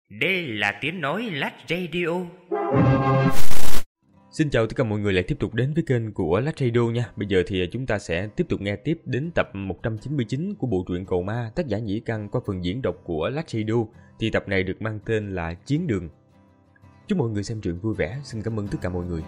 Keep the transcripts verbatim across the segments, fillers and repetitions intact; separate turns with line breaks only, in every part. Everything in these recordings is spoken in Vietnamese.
Đây là tiếng nói Lách Radio.
Xin chào tất cả mọi người lại tiếp tục đến với kênh của Lách Radio nha. Bây giờ thì chúng ta sẽ tiếp tục nghe tiếp đến tập một trăm chín mươi chín của bộ truyện Cầu Ma, tác giả Nhĩ Căn qua phần diễn đọc của Lách Radio. Thì tập này được mang tên là Chiến Đường. Chúc mọi người xem truyện vui vẻ. Xin cảm ơn tất cả mọi người.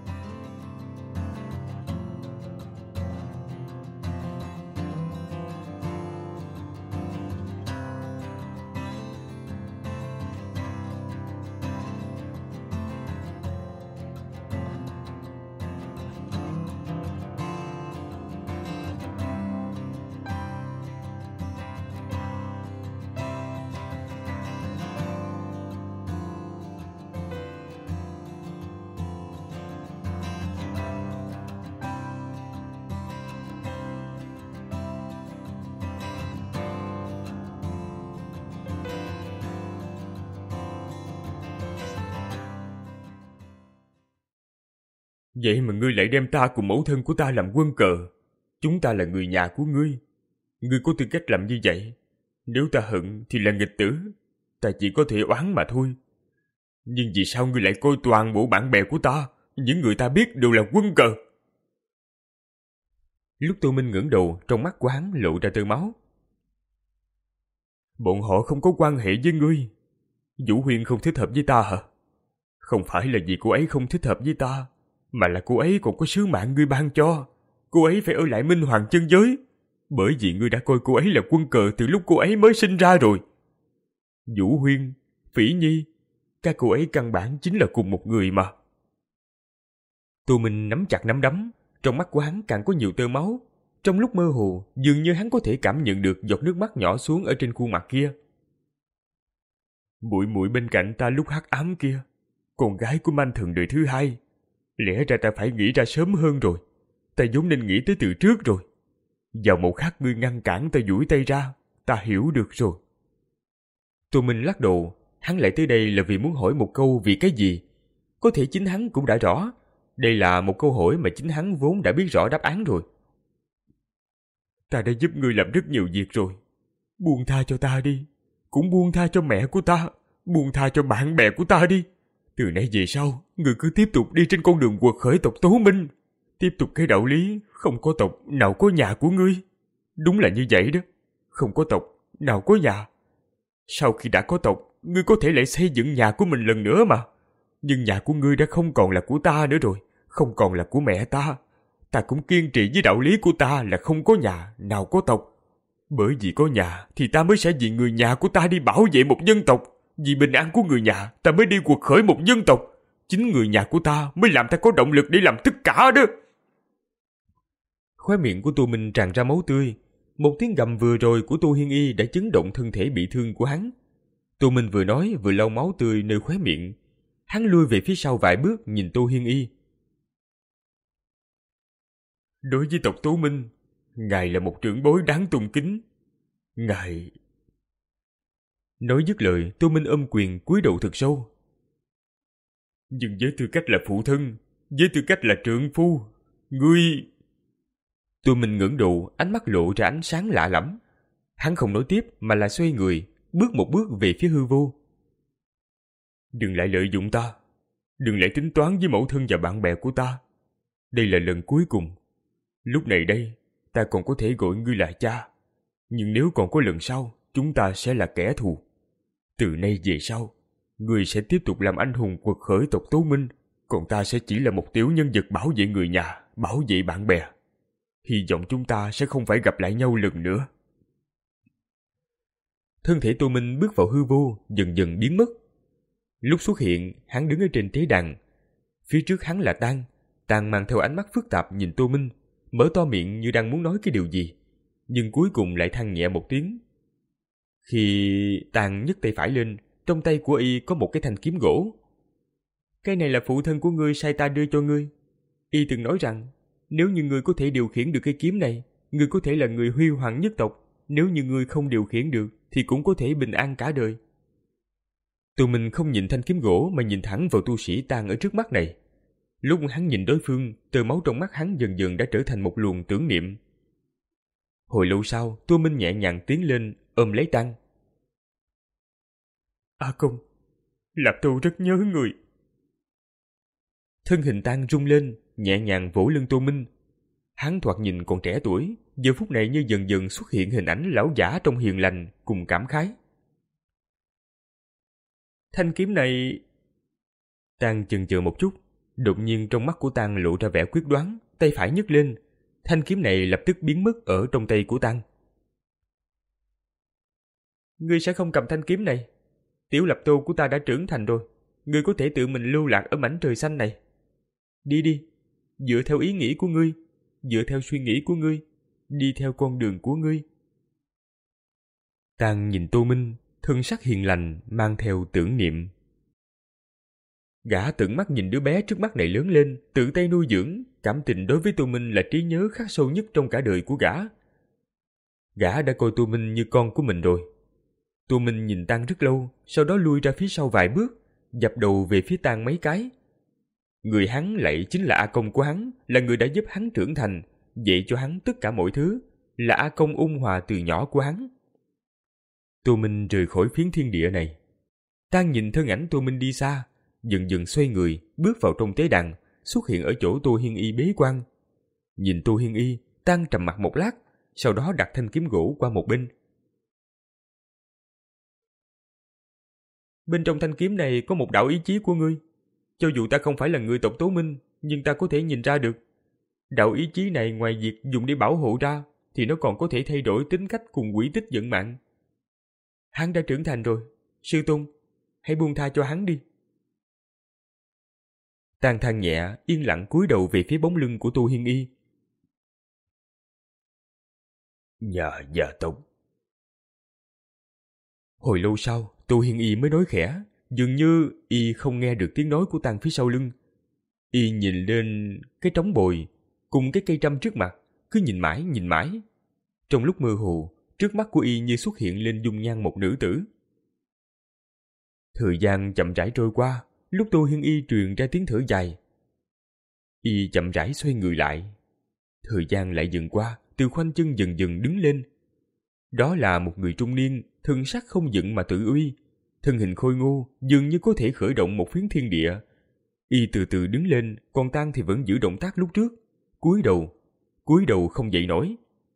Vậy mà ngươi lại đem ta cùng mẫu thân của ta làm quân cờ. Chúng ta là người nhà của ngươi. Ngươi có tư cách làm như vậy. Nếu ta hận thì là nghịch tử. Ta chỉ có thể oán mà thôi. Nhưng vì sao ngươi lại coi toàn bộ bạn bè của ta, những người ta biết đều là quân cờ?
Lúc Tô Minh ngẩng đầu, trong mắt của hắn lộ ra tơ máu.
Bọn họ không có quan hệ với ngươi. Vũ Huyên không thích hợp với ta hả? Không phải là vì cô ấy không thích hợp với ta, mà là cô ấy còn có sứ mạng ngươi ban cho. Cô ấy phải ở lại Minh Hoàng chân giới, bởi vì ngươi đã coi cô ấy là quân cờ từ lúc cô ấy mới sinh ra rồi. Vũ Huyên, Phỉ Nhi, các cô ấy căn bản chính là cùng một người mà.
Tô Minh nắm chặt nắm đấm, trong mắt của hắn càng có nhiều tơ máu. Trong lúc mơ hồ, dường như hắn có thể cảm nhận được giọt nước mắt nhỏ xuống ở trên khuôn mặt kia.
Muội muội bên cạnh ta lúc hắc ám kia, con gái của Manh Thần đời thứ hai. Lẽ ra ta phải nghĩ ra sớm hơn rồi. Ta vốn nên nghĩ tới từ trước rồi. Vào một khắc ngươi ngăn cản ta duỗi tay ra, ta hiểu được rồi.
Tô Minh lắc đầu, hắn lại tới đây là vì muốn hỏi một câu vì cái gì. Có thể chính hắn cũng đã rõ. Đây là một câu hỏi mà chính hắn vốn đã biết rõ đáp án rồi.
Ta đã giúp ngươi làm rất nhiều việc rồi. Buông tha cho ta đi. Cũng buông tha cho mẹ của ta. Buông tha cho bạn bè của ta đi. Từ nay về sau, ngươi cứ tiếp tục đi trên con đường quật khởi tộc Tố Minh. Tiếp tục cái đạo lý, không có tộc, nào có nhà của ngươi. Đúng là như vậy đó. Không có tộc, nào có nhà. Sau khi đã có tộc, ngươi có thể lại xây dựng nhà của mình lần nữa mà. Nhưng nhà của ngươi đã không còn là của ta nữa rồi. Không còn là của mẹ ta. Ta cũng kiên trì với đạo lý của ta là không có nhà, nào có tộc. Bởi vì có nhà, thì ta mới sẽ vì người nhà của ta đi bảo vệ một dân tộc. Vì bình an của người nhà, ta mới đi quật khởi một dân tộc. Chính người nhà của ta mới làm ta có động lực để làm tất cả đó.
Khóe miệng của Tô Minh tràn ra máu tươi. Một tiếng gầm vừa rồi của Tô Hiên Y đã chấn động thân thể bị thương của hắn. Tô Minh vừa nói vừa lau máu tươi nơi khóe miệng. Hắn lui về phía sau vài bước nhìn Tô Hiên Y.
Đối với tộc Tố Minh, ngài là một trưởng bối đáng tôn kính. Ngài...
Nói dứt lời, Tô Minh ôm quyền cúi đầu thật sâu.
Nhưng với tư cách là phụ thân, với tư cách là trượng phu, ngươi...
Tô Minh ngẩng đầu, ánh mắt lộ ra ánh sáng lạ lẫm. Hắn không nói tiếp mà là xoay người, bước một bước về phía hư vô.
Đừng lại lợi dụng ta. Đừng lại tính toán với mẫu thân và bạn bè của ta. Đây là lần cuối cùng. Lúc này đây, ta còn có thể gọi ngươi là cha. Nhưng nếu còn có lần sau, chúng ta sẽ là kẻ thù. Từ nay về sau, ngươi sẽ tiếp tục làm anh hùng quật khởi tộc Tố Minh, còn ta sẽ chỉ là một tiểu nhân vật bảo vệ người nhà, bảo vệ bạn bè. Hy vọng chúng ta sẽ không phải gặp lại nhau lần nữa.
Thân thể Tô Minh bước vào hư vô, dần dần biến mất. Lúc xuất hiện, hắn đứng ở trên tế đàn. Phía trước hắn là Tang. Tang mang theo ánh mắt phức tạp nhìn Tô Minh, mở to miệng như đang muốn nói cái điều gì, nhưng cuối cùng lại than nhẹ một tiếng. Khi Tang nhấc tay phải lên, trong tay của y có một cái thanh kiếm gỗ. Cái này là phụ thân của ngươi sai ta đưa cho ngươi. Y từng nói rằng, nếu như ngươi có thể điều khiển được cái kiếm này, ngươi có thể là người huy hoàng nhất tộc. Nếu như ngươi không điều khiển được, thì cũng có thể bình an cả đời. Tô Minh không nhìn thanh kiếm gỗ mà nhìn thẳng vào tu sĩ Tang ở trước mắt này. Lúc hắn nhìn đối phương, tơ máu trong mắt hắn dần dần đã trở thành một luồng tưởng niệm. Hồi lâu sau, Tô Minh nhẹ nhàng tiến lên, ôm lấy Tăng.
A Công, Lạp Tô rất nhớ người.
Thân hình Tang rung lên, nhẹ nhàng vỗ lưng Tô Minh. Hắn thoạt nhìn còn trẻ tuổi, giờ phút này như dần dần xuất hiện hình ảnh lão giả trong hiền lành cùng cảm khái.
Thanh kiếm này...
Tang chần chừ một chút, đột nhiên trong mắt của Tang lộ ra vẻ quyết đoán, tay phải nhấc lên, thanh kiếm này lập tức biến mất ở trong tay của Tang.
Ngươi sẽ không cầm thanh kiếm này. Tiểu Lạp Tô của ta đã trưởng thành rồi, ngươi có thể tự mình lưu lạc ở mảnh trời xanh này. Đi đi, dựa theo ý nghĩ của ngươi, dựa theo suy nghĩ của ngươi, đi theo con đường của ngươi.
Tang nhìn Tô Minh, thân sắc hiền lành mang theo tưởng niệm. Gã tận mắt nhìn đứa bé trước mắt này lớn lên, tự tay nuôi dưỡng, cảm tình đối với Tô Minh là trí nhớ khắc sâu nhất trong cả đời của gã. Gã đã coi Tô Minh như con của mình rồi. Tô Minh nhìn Tang rất lâu, sau đó lui ra phía sau vài bước, dập đầu về phía Tang mấy cái. Người hắn lại chính là A Công của hắn, là người đã giúp hắn trưởng thành, dạy cho hắn tất cả mọi thứ, là A Công ôn hòa từ nhỏ của hắn. Tô Minh rời khỏi phiến thiên địa này. Tang nhìn thân ảnh Tô Minh đi xa, dần dần xoay người, bước vào trong tế đàn, xuất hiện ở chỗ Tô Hiên Y bế quan. Nhìn Tô Hiên Y, Tang trầm mặt một lát, sau đó đặt thanh kiếm gỗ qua một bên.
Bên trong thanh kiếm này có một đạo ý chí của ngươi. Cho dù ta không phải là người tộc Tố Minh, nhưng ta có thể nhìn ra được. Đạo ý chí này ngoài việc dùng để bảo hộ ra, thì nó còn có thể thay đổi tính cách cùng quỹ tích vận mạng. Hắn đã trưởng thành rồi. Sư Tôn, hãy buông tha cho hắn đi.
Tang than nhẹ, yên lặng cúi đầu về phía bóng lưng của Tô Hiên Y.
Nhà gia tộc.
Hồi lâu sau, Tô Hiên Y mới nói khẽ, dường như Y không nghe được tiếng nói của Tang phía sau lưng. Y nhìn lên cái trống bồi, cùng cái cây trăm trước mặt, cứ nhìn mãi nhìn mãi. Trong lúc mơ hồ, trước mắt của Y như xuất hiện lên dung nhan một nữ tử. Thời gian chậm rãi trôi qua, lúc Tô Hiên Y truyền ra tiếng thở dài. Y chậm rãi xoay người lại. Thời gian lại dần qua, từ khoanh chân dần dần đứng lên. Đó là một người trung niên, thân sắc không giận mà tự uy, thân hình khôi ngô, dường như có thể khởi động một phiến thiên địa. Y từ từ đứng lên, còn Tang thì vẫn giữ động tác lúc trước, cúi đầu, cúi đầu không dậy nổi.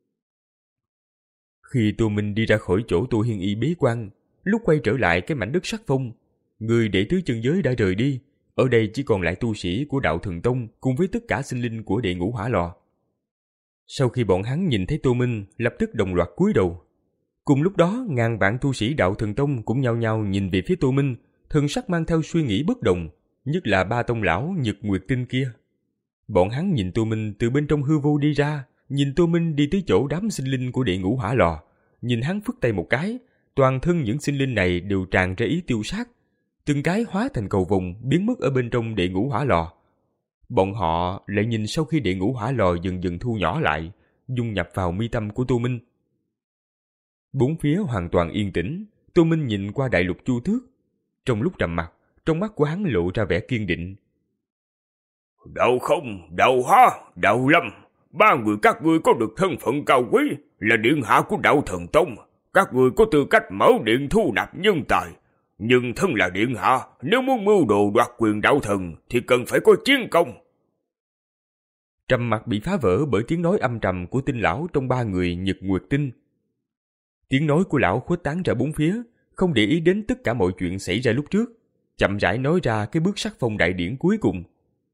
Khi Tô Minh đi ra khỏi chỗ Tô Hiên Y bế quan, lúc quay trở lại cái mảnh đất sắc phong, người đệ tứ chân giới đã rời đi, ở đây chỉ còn lại tu sĩ của Đạo Thần Tông cùng với tất cả sinh linh của đệ ngũ hỏa lò. Sau khi bọn hắn nhìn thấy Tô Minh, lập tức đồng loạt cúi đầu. Cùng lúc đó, ngàn vạn tu sĩ Đạo Thần Tông cũng nhao nhao nhìn về phía Tô Minh, thần sắc mang theo suy nghĩ bất đồng, nhất là ba tông lão Nhật Nguyệt Tinh kia. Bọn hắn nhìn Tô Minh từ bên trong hư vô đi ra, nhìn Tô Minh đi tới chỗ đám sinh linh của đệ ngũ hỏa lò, nhìn hắn phất tay một cái, toàn thân những sinh linh này đều tràn ra ý tiêu sát, từng cái hóa thành cầu vồng biến mất ở bên trong đệ ngũ hỏa lò. Bọn họ lại nhìn sau khi đệ ngũ hỏa lò dần dần thu nhỏ lại, dung nhập vào mi tâm của Tô Minh. Bốn phía hoàn toàn yên tĩnh, Tô Minh nhìn qua đại lục Chu Tước. Trong lúc trầm mặc, trong mắt của hắn lộ ra vẻ kiên định.
Đậu Không, Đậu Hoa, Đậu Lâm, ba người các ngươi có được thân phận cao quý, là điện hạ của Đạo Thần Tông. Các ngươi có tư cách mở điện thu nạp nhân tài. Nhưng thân là điện hạ, nếu muốn mưu đồ đoạt quyền đạo thần thì cần phải có chiến công.
Trầm mặc bị phá vỡ bởi tiếng nói âm trầm của Tinh lão trong ba người Nhật Nguyệt Tinh. Tiếng nói của lão khuếch tán ra bốn phía, không để ý đến tất cả mọi chuyện xảy ra lúc trước, chậm rãi nói ra cái bước sắc phong đại điển cuối cùng.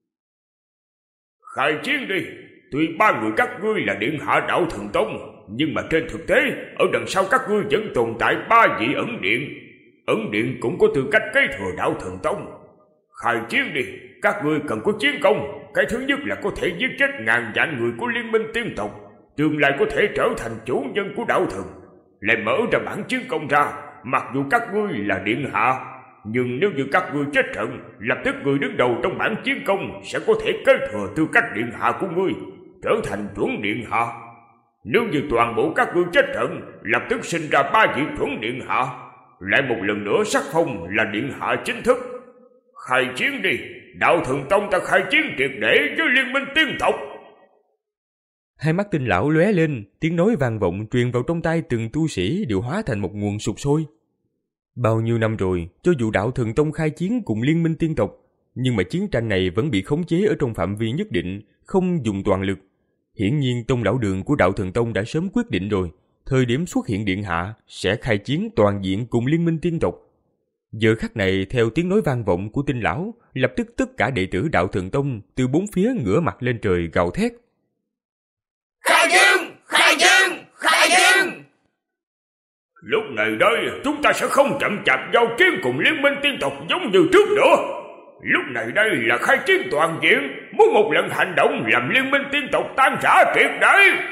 Khai chiến đi, tuy ba người các ngươi là điện hạ Đạo Thần Tông, nhưng mà trên thực tế, ở đằng sau các ngươi vẫn tồn tại ba vị ẩn điện. Ẩn điện cũng có tư cách kế thừa Đạo Thần Tông. Khai chiến đi, các ngươi cần có chiến công. Cái thứ nhất là có thể giết chết ngàn vạn người của Liên minh tiên tộc, tương lai có thể trở thành chủ nhân của đạo thần. Lại mở ra bản chiến công ra, mặc dù các ngươi là điện hạ, nhưng nếu như các ngươi chết trận, lập tức người đứng đầu trong bản chiến công sẽ có thể kế thừa tư cách điện hạ của ngươi, trở thành chuẩn điện hạ. Nếu như toàn bộ các ngươi chết trận, lập tức sinh ra ba vị chuẩn điện hạ, lại một lần nữa sắc phong là điện hạ chính thức. Khai chiến đi, Đạo Thần Tông ta khai chiến triệt để với Liên minh tiên tộc.
Hai mắt Tinh lão lóe lên, tiếng nói vang vọng truyền vào trong tai từng tu sĩ đều hóa thành một nguồn sục sôi. Bao nhiêu năm rồi, cho dù đạo Thần Tông khai chiến cùng liên minh tiên tộc, nhưng mà chiến tranh này vẫn bị khống chế ở trong phạm vi nhất định, không dùng toàn lực. Hiển nhiên Tông lão đường của đạo Thần Tông đã sớm quyết định rồi, thời điểm xuất hiện điện hạ sẽ khai chiến toàn diện cùng liên minh tiên tộc. Giờ khắc này, theo tiếng nói vang vọng của Tinh lão, lập tức tất cả đệ tử đạo Thần Tông từ bốn phía ngửa mặt lên trời gào thét.
Khai chiến! Khai chiến! Khai chiến! Lúc này đây, chúng ta sẽ không chậm chạp giao chiến cùng liên minh tiên tộc giống như trước nữa. Lúc này đây là khai chiến toàn diện, muốn một lần hành động làm liên minh tiên tộc tan rã triệt để.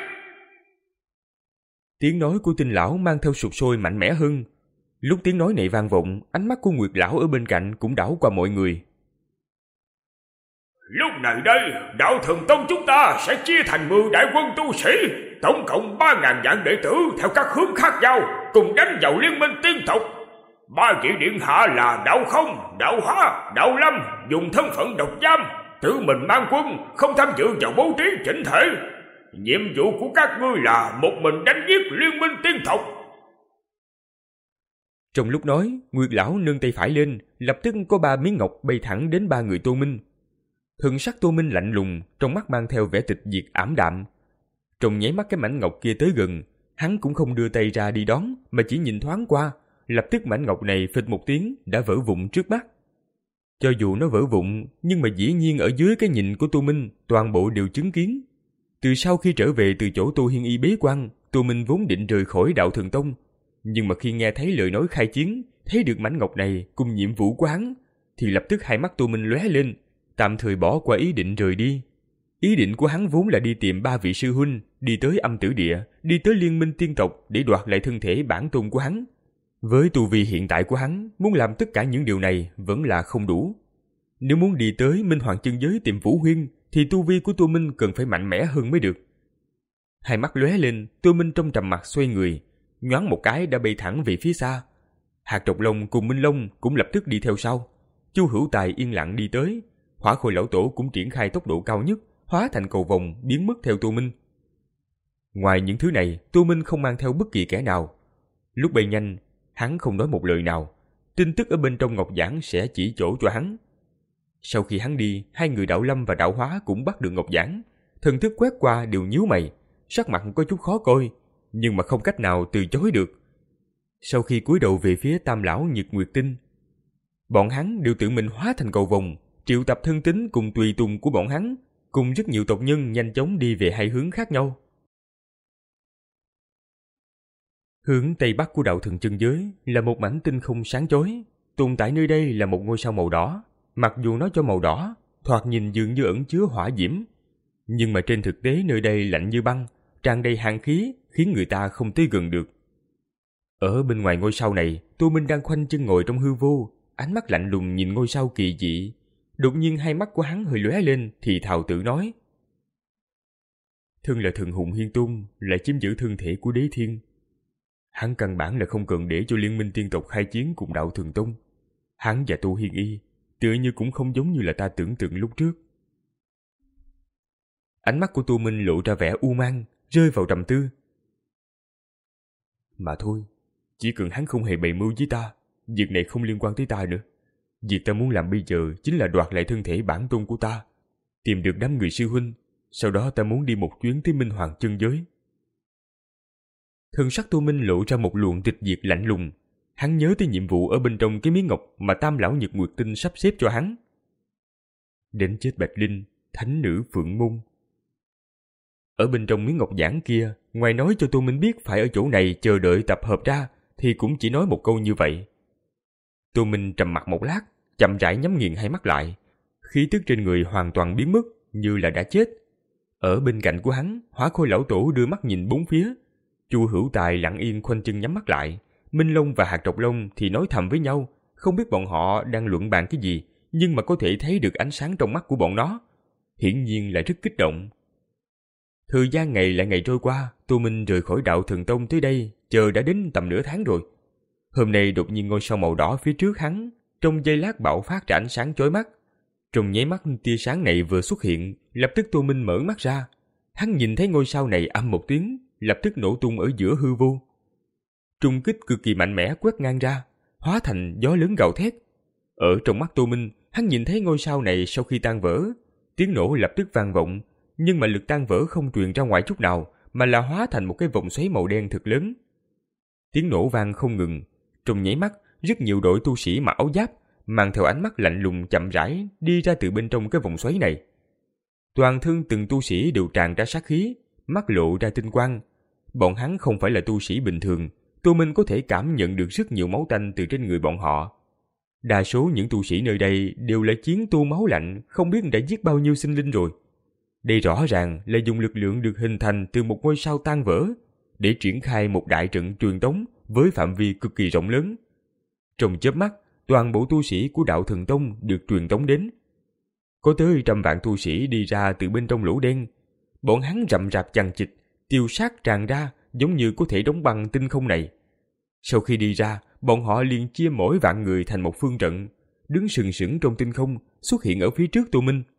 Tiếng nói của Tinh lão mang theo sục sôi mạnh mẽ hơn. Lúc tiếng nói này vang vọng, ánh mắt của Nguyệt lão ở bên cạnh cũng đảo qua mọi người.
Lúc này đây, đạo Thần Tông chúng ta sẽ chia thành mười đại quân tu sĩ, tổng cộng ba ngàn vạn đệ tử theo các hướng khác nhau, cùng đánh vào liên minh tiên tộc. Ba vị điện hạ là đạo Không, đạo Hóa, đạo Lâm dùng thân phận độc giam, tự mình mang quân, không tham dự vào bố trí chỉnh thể. Nhiệm vụ của các ngươi là một mình đánh giết liên minh tiên tộc.
Trong lúc nói, Nguyệt lão nâng tay phải lên, lập tức có ba miếng ngọc bay thẳng đến ba người Tô Minh. Thần sắc Tô Minh lạnh lùng, trong mắt mang theo vẻ tịch diệt ảm đạm. Trong nháy mắt cái mảnh ngọc kia tới gần, hắn cũng không đưa tay ra đi đón, mà chỉ nhìn thoáng qua, lập tức mảnh ngọc này phịch một tiếng đã vỡ vụn trước mắt. Cho dù nó vỡ vụn, nhưng mà dĩ nhiên ở dưới cái nhìn của Tô Minh, toàn bộ đều chứng kiến. Từ sau khi trở về từ chỗ Tô Hiên Y bế quan, Tô Minh vốn định rời khỏi đạo Thần Tông, nhưng mà khi nghe thấy lời nói khai chiến, thấy được mảnh ngọc này cùng nhiệm vụ của hắn, thì lập tức hai mắt Tô Minh lóe lên, tạm thời bỏ qua ý định rời đi. Ý định của hắn vốn là đi tìm ba vị sư huynh, đi tới âm tử địa, đi tới liên minh tiên tộc để đoạt lại thân thể bản tôn của hắn. Với tu vi hiện tại của hắn, muốn làm tất cả những điều này vẫn là không đủ. Nếu muốn đi tới Minh Hoàng chân giới tìm Vũ Huyên, thì tu vi của Tô Minh cần phải mạnh mẽ hơn mới được. Hai mắt lóe lên, Tô Minh trong trầm mặc xoay người, nhoáng một cái đã bay thẳng về phía xa. Hạt Trọc Long cùng Minh Long cũng lập tức đi theo sau. Chu Hữu Tài yên lặng đi tới, Hỏa Khôi lão tổ cũng triển khai tốc độ cao nhất, hóa thành cầu vồng biến mất theo Tô Minh. Ngoài những thứ này, Tô Minh không mang theo bất kỳ kẻ nào. Lúc bay nhanh, hắn không nói một lời nào, tin tức ở bên trong ngọc giản sẽ chỉ chỗ cho hắn. Sau khi hắn đi, hai người đạo Lâm và đạo Hóa cũng bắt được ngọc giản, thần thức quét qua đều nhíu mày, sắc mặt có chút khó coi, nhưng mà không cách nào từ chối được. Sau khi cúi đầu về phía Tam lão Nhật Nguyệt Tinh, bọn hắn đều tự mình hóa thành cầu vồng, triệu tập thân tín cùng tùy tùng của bọn hắn, cùng rất nhiều tộc nhân nhanh chóng đi về hai hướng khác nhau. Hướng tây bắc của đạo Thần chân giới là một mảnh tinh không sáng chói, tồn tại nơi đây là một ngôi sao màu đỏ. Mặc dù nó cho màu đỏ, thoạt nhìn dường như ẩn chứa hỏa diễm, nhưng mà trên thực tế nơi đây lạnh như băng, tràn đầy hàn khí, khiến người ta không tới gần được. Ở bên ngoài ngôi sao này, Tô Minh đang khoanh chân ngồi trong hư vô, ánh mắt lạnh lùng nhìn ngôi sao kỳ dị. Đột nhiên hai mắt của hắn hơi lóe lên, thì thào tự nói: thân là thần hùng hiên tôn, lại chiếm giữ thân thể của đế thiên. Hắn căn bản là không cần để cho liên minh tiên tộc khai chiến cùng đạo Thần Tông. Hắn và Tô Hiên Y tựa như cũng không giống như là ta tưởng tượng lúc trước. Ánh mắt của Tô Minh lộ ra vẻ u mang, rơi vào trầm tư. Mà thôi, chỉ cần hắn không hề bày mưu với ta, việc này không liên quan tới ta nữa. Việc ta muốn làm bây giờ chính là đoạt lại thân thể bản tôn của ta, tìm được đám người sư huynh, sau đó ta muốn đi một chuyến tới Minh Hoàng chân giới. Thân sắc Tô Minh lộ ra một luồng tịch diệt lạnh lùng. Hắn nhớ tới nhiệm vụ ở bên trong cái miếng ngọc mà Tam lão Nhật Nguyệt Tinh sắp xếp cho hắn. Đến chết Bạch Linh, thánh nữ Phượng Môn. Ở bên trong miếng ngọc giản kia, ngoài nói cho Tô Minh biết phải ở chỗ này chờ đợi tập hợp ra, thì cũng chỉ nói một câu như vậy. Tô Minh trầm mặc một lát, chậm rãi nhắm nghiền hai mắt lại, khí tức trên người hoàn toàn biến mất, như là đã chết. Ở bên cạnh của hắn, Hỏa Khôi lão tổ đưa mắt nhìn bốn phía. Chu Hữu Tài lặng yên khoanh chân nhắm mắt lại. Minh Long và Hạt Trọc Long thì nói thầm với nhau, không biết bọn họ đang luận bàn cái gì, nhưng mà có thể thấy được ánh sáng trong mắt của bọn nó. Hiển nhiên là rất kích động. Thời gian ngày lại ngày trôi qua, Tô Minh rời khỏi đạo Thần Tông tới đây, chờ đã đến tầm nửa tháng rồi. Hôm nay đột nhiên ngôi sao màu đỏ phía trước hắn, trong giây lát bạo phát ra ánh sáng chói mắt. Trong nháy mắt tia sáng này vừa xuất hiện, lập tức Tô Minh mở mắt ra. Hắn nhìn thấy ngôi sao này âm một tiếng, lập tức nổ tung ở giữa hư vô. Trung kích cực kỳ mạnh mẽ quét ngang ra, hóa thành gió lớn gào thét. Ở trong mắt Tô Minh, hắn nhìn thấy ngôi sao này sau khi tan vỡ, tiếng nổ lập tức vang vọng, nhưng mà lực tan vỡ không truyền ra ngoài chút nào, mà là hóa thành một cái vòng xoáy màu đen thật lớn. Tiếng nổ vang không ngừng, trong nháy mắt, rất nhiều đội tu sĩ mặc áo giáp, mang theo ánh mắt lạnh lùng chậm rãi đi ra từ bên trong cái vòng xoáy này. Toàn thân từng tu sĩ đều tràn ra sát khí, mắt lộ ra tinh quang. Bọn hắn không phải là tu sĩ bình thường, Tô Minh có thể cảm nhận được rất nhiều máu tanh từ trên người bọn họ. Đa số những tu sĩ nơi đây đều là chiến tu máu lạnh, không biết đã giết bao nhiêu sinh linh rồi. Đây rõ ràng là dùng lực lượng được hình thành từ một ngôi sao tan vỡ để triển khai một đại trận truyền tống với phạm vi cực kỳ rộng lớn. Trong chớp mắt, toàn bộ tu sĩ của Đạo Thần Tông được truyền tống đến. Có tới trăm vạn tu sĩ đi ra từ bên trong lỗ đen. Bọn hắn rậm rạp chằng chịt, tiêu sát tràn ra giống như có thể đóng băng tinh không này. Sau khi đi ra, bọn họ liền chia mỗi vạn người thành một phương trận, đứng sừng sững trong tinh không, xuất hiện ở phía trước Tô Minh.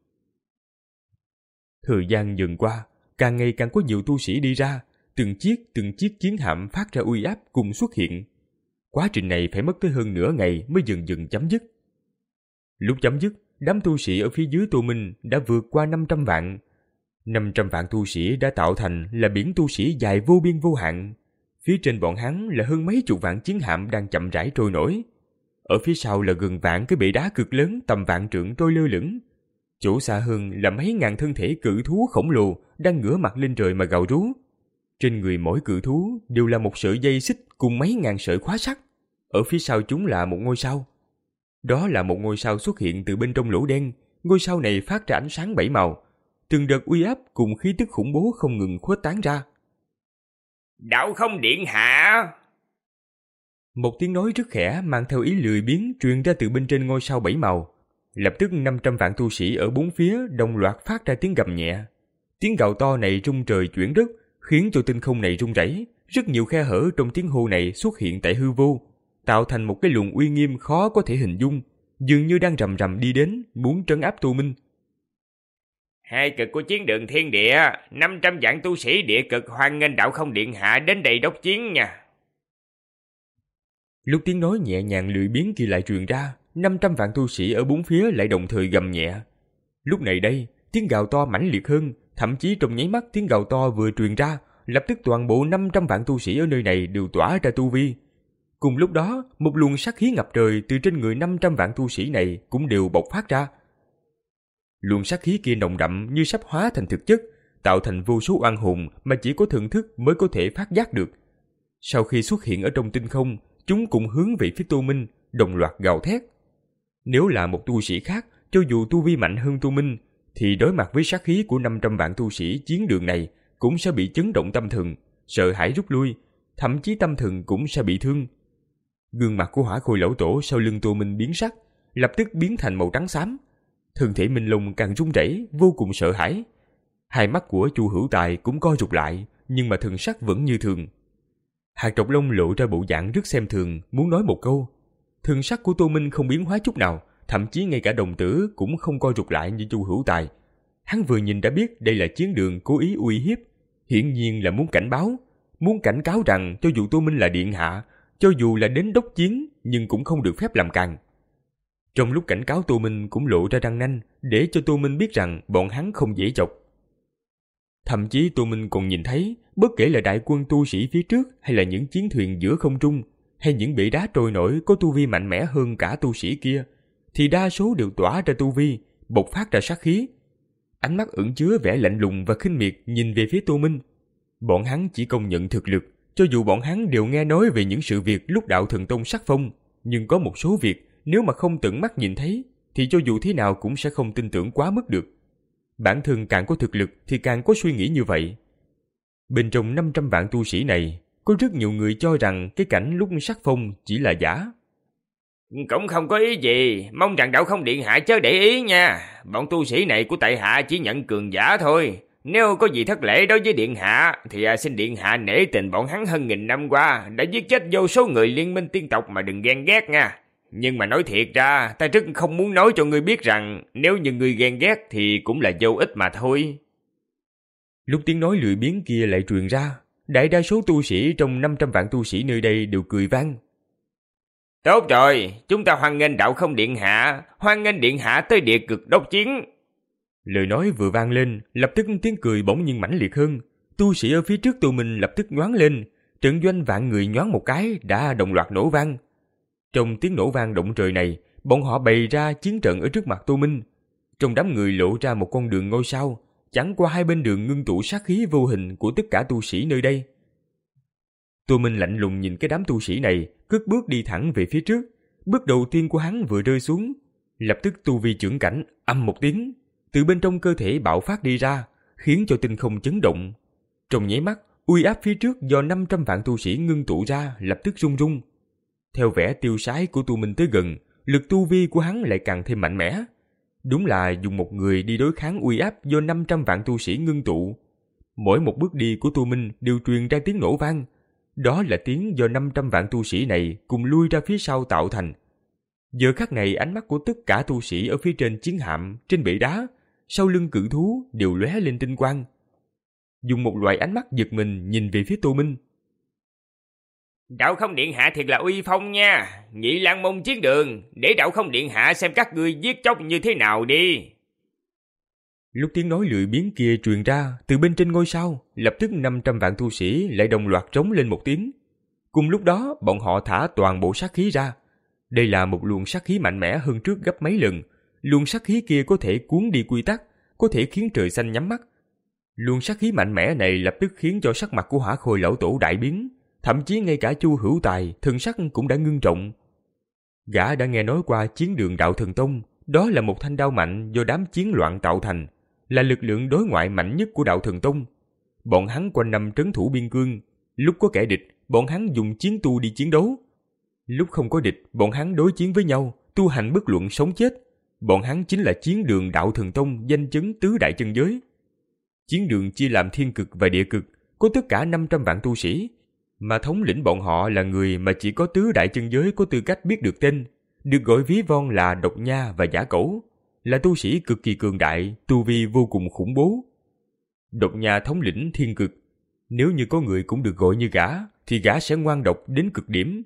Thời gian dần qua, càng ngày càng có nhiều tu sĩ đi ra, từng chiếc từng chiếc chiến hạm phát ra uy áp cùng xuất hiện. Quá trình này phải mất tới hơn nửa ngày mới dần dần chấm dứt. Lúc chấm dứt, đám tu sĩ ở phía dưới Tô Minh đã vượt qua năm trăm vạn. năm trăm vạn tu sĩ đã tạo thành là biển tu sĩ dài vô biên vô hạn. Phía trên bọn hắn là hơn mấy chục vạn chiến hạm đang chậm rãi trôi nổi. Ở phía sau là gần vạn cái bệ đá cực lớn tầm vạn trượng trôi lơ lửng. Chỗ xa hơn là mấy ngàn thân thể cự thú khổng lồ đang ngửa mặt lên trời mà gào rú. Trên người mỗi cự thú đều là một sợi dây xích cùng mấy ngàn sợi khóa sắt. Ở phía sau chúng là một ngôi sao. Đó là một ngôi sao xuất hiện từ bên trong lỗ đen. Ngôi sao này phát ra ánh sáng bảy màu. Từng đợt uy áp cùng khí tức khủng bố không ngừng khuếch tán ra.
Đạo không điện hạ!
Một tiếng nói rất khẽ mang theo ý lười biếng truyền ra từ bên trên ngôi sao bảy màu. Lập tức năm trăm vạn tu sĩ ở bốn phía đồng loạt phát ra tiếng gầm nhẹ. Tiếng gào to này rung trời chuyển đất, khiến cho tinh không này rung rẩy. Rất nhiều khe hở trong tiếng hô này xuất hiện tại hư vô, tạo thành một cái luồng uy nghiêm khó có thể hình dung, dường như đang rầm rầm đi đến, muốn trấn áp Tô Minh.
Hai cực của chiến đường thiên địa, năm trăm vạn tu sĩ địa cực hoan nghênh Đạo không điện hạ đến đây đốc chiến nha.
Lúc tiếng nói nhẹ nhàng lười biếng kia lại truyền ra, năm trăm vạn tu sĩ ở bốn phía lại đồng thời gầm nhẹ. Lúc này đây, tiếng gào to mãnh liệt hơn, thậm chí trong nháy mắt tiếng gào to vừa truyền ra, lập tức toàn bộ năm trăm vạn tu sĩ ở nơi này đều tỏa ra tu vi. Cùng lúc đó, một luồng sát khí ngập trời từ trên người năm trăm vạn tu sĩ này cũng đều bộc phát ra. Luồng sát khí kia nồng đậm như sắp hóa thành thực chất, tạo thành vô số oan hồn mà chỉ có thượng thức mới có thể phát giác được. Sau khi xuất hiện ở trong tinh không, chúng cũng hướng về phía Tô Minh, đồng loạt gào thét. Nếu là một tu sĩ khác, cho dù tu vi mạnh hơn Tô Minh, thì đối mặt với sát khí của năm trăm vạn tu sĩ chiến đường này cũng sẽ bị chấn động tâm thần, sợ hãi rút lui, thậm chí tâm thần cũng sẽ bị thương. Gương mặt của Hỏa Khôi Lão Tổ sau lưng Tô Minh biến sắc, lập tức biến thành màu trắng xám. Thân thể Minh Long càng run rẩy, vô cùng sợ hãi. Hai mắt của Chu Hữu Tài cũng co rụt lại, nhưng mà thần sắc vẫn như thường. Hạt Trọc Long lộ ra bộ dạng rất xem thường, muốn nói một câu. Thần sắc của Tô Minh không biến hóa chút nào, thậm chí ngay cả đồng tử cũng không co rụt lại như Chu Hữu Tài. Hắn vừa nhìn đã biết đây là chiến đường cố ý uy hiếp, hiển nhiên là muốn cảnh báo, muốn cảnh cáo rằng cho dù Tô Minh là điện hạ, cho dù là đến đốc chiến, nhưng cũng không được phép làm càn. Trong lúc cảnh cáo Tô Minh cũng lộ ra răng nanh, để cho Tô Minh biết rằng bọn hắn không dễ chọc. Thậm chí Tô Minh còn nhìn thấy, bất kể là đại quân tu sĩ phía trước hay là những chiến thuyền giữa không trung, hay những bể đá trôi nổi có tu vi mạnh mẽ hơn cả tu sĩ kia, thì đa số đều tỏa ra tu vi, bộc phát ra sát khí. Ánh mắt ẩn chứa vẻ lạnh lùng và khinh miệt nhìn về phía Tô Minh. Bọn hắn chỉ công nhận thực lực, cho dù bọn hắn đều nghe nói về những sự việc lúc Đạo Thần Tông sắc phong, nhưng có một số việc nếu mà không tận mắt nhìn thấy, thì cho dù thế nào cũng sẽ không tin tưởng quá mức được. Bản thân càng có thực lực thì càng có suy nghĩ như vậy. Bên trong năm trăm vạn tu sĩ này, có rất nhiều người cho rằng cái cảnh lúc sắc phong chỉ là giả.
Cũng không có ý gì, mong rằng Đạo không điện hạ chớ để ý nha. Bọn tu sĩ này của tại hạ chỉ nhận cường giả thôi. Nếu có gì thất lễ đối với điện hạ, thì xin điện hạ nể tình bọn hắn hơn nghìn năm qua đã giết chết vô số người liên minh tiên tộc mà đừng ghen ghét nha. Nhưng mà nói thiệt ra, ta rất không muốn nói cho ngươi biết rằng nếu như ngươi ghen ghét thì cũng là vô ích mà thôi.
Lúc tiếng nói lười biếng kia lại truyền ra, đại đa số tu sĩ trong năm trăm vạn tu sĩ nơi đây đều cười vang.
Tốt rồi, chúng ta hoan nghênh đạo không điện hạ, hoan nghênh điện hạ tới địa cực đốc chiến.
Lời nói vừa vang lên, lập tức tiếng cười bỗng nhiên mãnh liệt hơn. Tu sĩ ở phía trước Tô Minh lập tức nhoáng lên, trận doanh vạn người nhoáng một cái đã đồng loạt nổ vang. Trong tiếng nổ vang động trời này, bọn họ bày ra chiến trận ở trước mặt Tô Minh. Trong đám người lộ ra một con đường ngôi sao, chẳng qua hai bên đường ngưng tụ sát khí vô hình của tất cả tu sĩ nơi đây. Tô Minh lạnh lùng nhìn cái đám tu sĩ này, cất bước đi thẳng về phía trước. Bước đầu tiên của hắn vừa rơi xuống, lập tức tu vi chưởng cảnh âm một tiếng, từ bên trong cơ thể bạo phát đi ra, khiến cho tinh không chấn động. Trong nháy mắt, uy áp phía trước do năm trăm vạn tu sĩ ngưng tụ ra lập tức rung rung. Theo vẻ tiêu sái của Tô Minh tới gần, lực tu vi của hắn lại càng thêm mạnh mẽ. Đúng là dùng một người đi đối kháng uy áp do năm trăm vạn tu sĩ ngưng tụ. Mỗi một bước đi của Tô Minh đều truyền ra tiếng nổ vang. Đó là tiếng do năm trăm vạn tu sĩ này cùng lui ra phía sau tạo thành. Giờ khắc này ánh mắt của tất cả tu sĩ ở phía trên chiến hạm, trên bệ đá, sau lưng cự thú đều lóe lên tinh quang. Dùng một loại ánh mắt giật mình nhìn về phía Tô Minh.
Đạo không điện hạ thiệt là uy phong nha. Nhị Lang Môn chiến đường, để đạo không điện hạ xem các ngươi giết chóc như thế nào đi.
Lúc tiếng nói lười biếng kia truyền ra từ bên trên ngôi sao, lập tức năm trăm vạn tu sĩ lại đồng loạt trống lên một tiếng. Cùng lúc đó, bọn họ thả toàn bộ sát khí ra. Đây là một luồng sát khí mạnh mẽ hơn trước gấp mấy lần. Luồng sát khí kia có thể cuốn đi quy tắc, có thể khiến trời xanh nhắm mắt. Luồng sát khí mạnh mẽ này lập tức khiến cho sắc mặt của Hỏa Khôi lão tổ đại biến, thậm chí ngay cả Chu Hữu Tài, thần sắc cũng đã ngưng trọng. Gã đã nghe nói qua chiến đường Đạo Thần Tông, đó là một thanh đao mạnh do đám chiến loạn tạo thành, là lực lượng đối ngoại mạnh nhất của Đạo Thần Tông. Bọn hắn quanh năm trấn thủ biên cương, lúc có kẻ địch, bọn hắn dùng chiến tu đi chiến đấu. Lúc không có địch, bọn hắn đối chiến với nhau, tu hành bất luận sống chết. Bọn hắn chính là chiến đường Đạo Thần Tông danh chấn tứ đại chân giới. Chiến đường chia làm thiên cực và địa cực, có tất cả năm trăm vạn tu sĩ, mà thống lĩnh bọn họ là người mà chỉ có tứ đại chân giới có tư cách biết được tên, được gọi ví von là Độc Nha và Giả Cẩu, là tu sĩ cực kỳ cường đại, tu vi vô cùng khủng bố. Độc Nha thống lĩnh thiên cực, nếu như có người cũng được gọi như gã, thì gã sẽ ngoan độc đến cực điểm.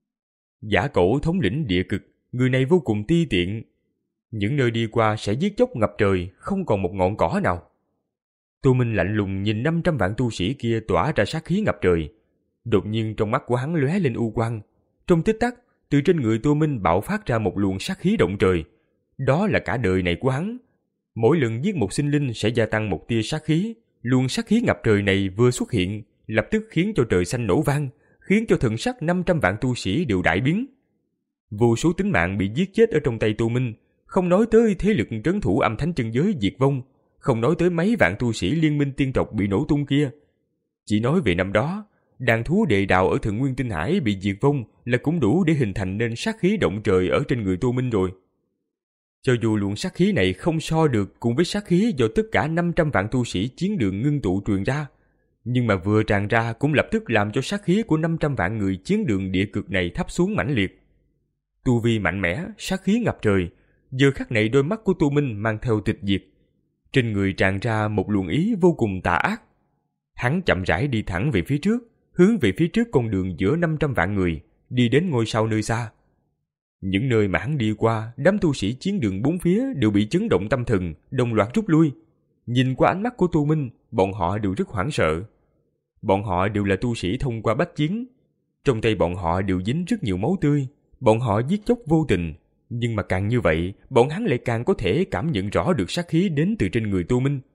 Giả Cẩu thống lĩnh địa cực, người này vô cùng ti tiện, những nơi đi qua sẽ giết chóc ngập trời, không còn một ngọn cỏ nào. Tô Minh lạnh lùng nhìn năm trăm vạn tu sĩ kia tỏa ra sát khí ngập trời. Đột nhiên trong mắt của hắn lóe lên u quang. Trong tích tắc, từ trên người Tô Minh bạo phát ra một luồng sát khí động trời. Đó là cả đời này của hắn. Mỗi lần giết một sinh linh sẽ gia tăng một tia sát khí. Luồng sát khí ngập trời này vừa xuất hiện, lập tức khiến cho trời xanh nổ vang, khiến cho thần sắc năm trăm vạn tu sĩ đều đại biến. Vô số tính mạng bị giết chết ở trong tay Tô Minh, không nói tới thế lực trấn thủ âm thánh chân giới diệt vong, không nói tới mấy vạn tu sĩ liên minh tiên tộc bị nổ tung kia. Chỉ nói về năm đó, đàn thú đệ đạo ở Thượng Nguyên Tinh Hải bị diệt vong là cũng đủ để hình thành nên sát khí động trời ở trên người Tô Minh rồi. Cho dù luồng sát khí này không so được cùng với sát khí do tất cả năm trăm vạn tu sĩ chiến đường ngưng tụ truyền ra, nhưng mà vừa tràn ra cũng lập tức làm cho sát khí của năm trăm vạn người chiến đường địa cực này thấp xuống mãnh liệt. Tu vi mạnh mẽ, sát khí ngập trời, giờ khắc này đôi mắt của Tô Minh mang theo tịch diệt. Trên người tràn ra một luồng ý vô cùng tà ác. Hắn chậm rãi đi thẳng về phía trước, hướng về phía trước con đường giữa năm trăm vạn người, đi đến ngôi sao nơi xa. Những nơi mà hắn đi qua, đám tu sĩ chiến đường bốn phía đều bị chấn động tâm thần, đồng loạt rút lui. Nhìn qua ánh mắt của Tô Minh, bọn họ đều rất hoảng sợ. Bọn họ đều là tu sĩ thông qua bách chiến. Trong tay bọn họ đều dính rất nhiều máu tươi. Bọn họ giết chóc vô tình. Nhưng mà càng như vậy, bọn hắn lại càng có thể cảm nhận rõ được sát khí đến từ trên người Tô Minh.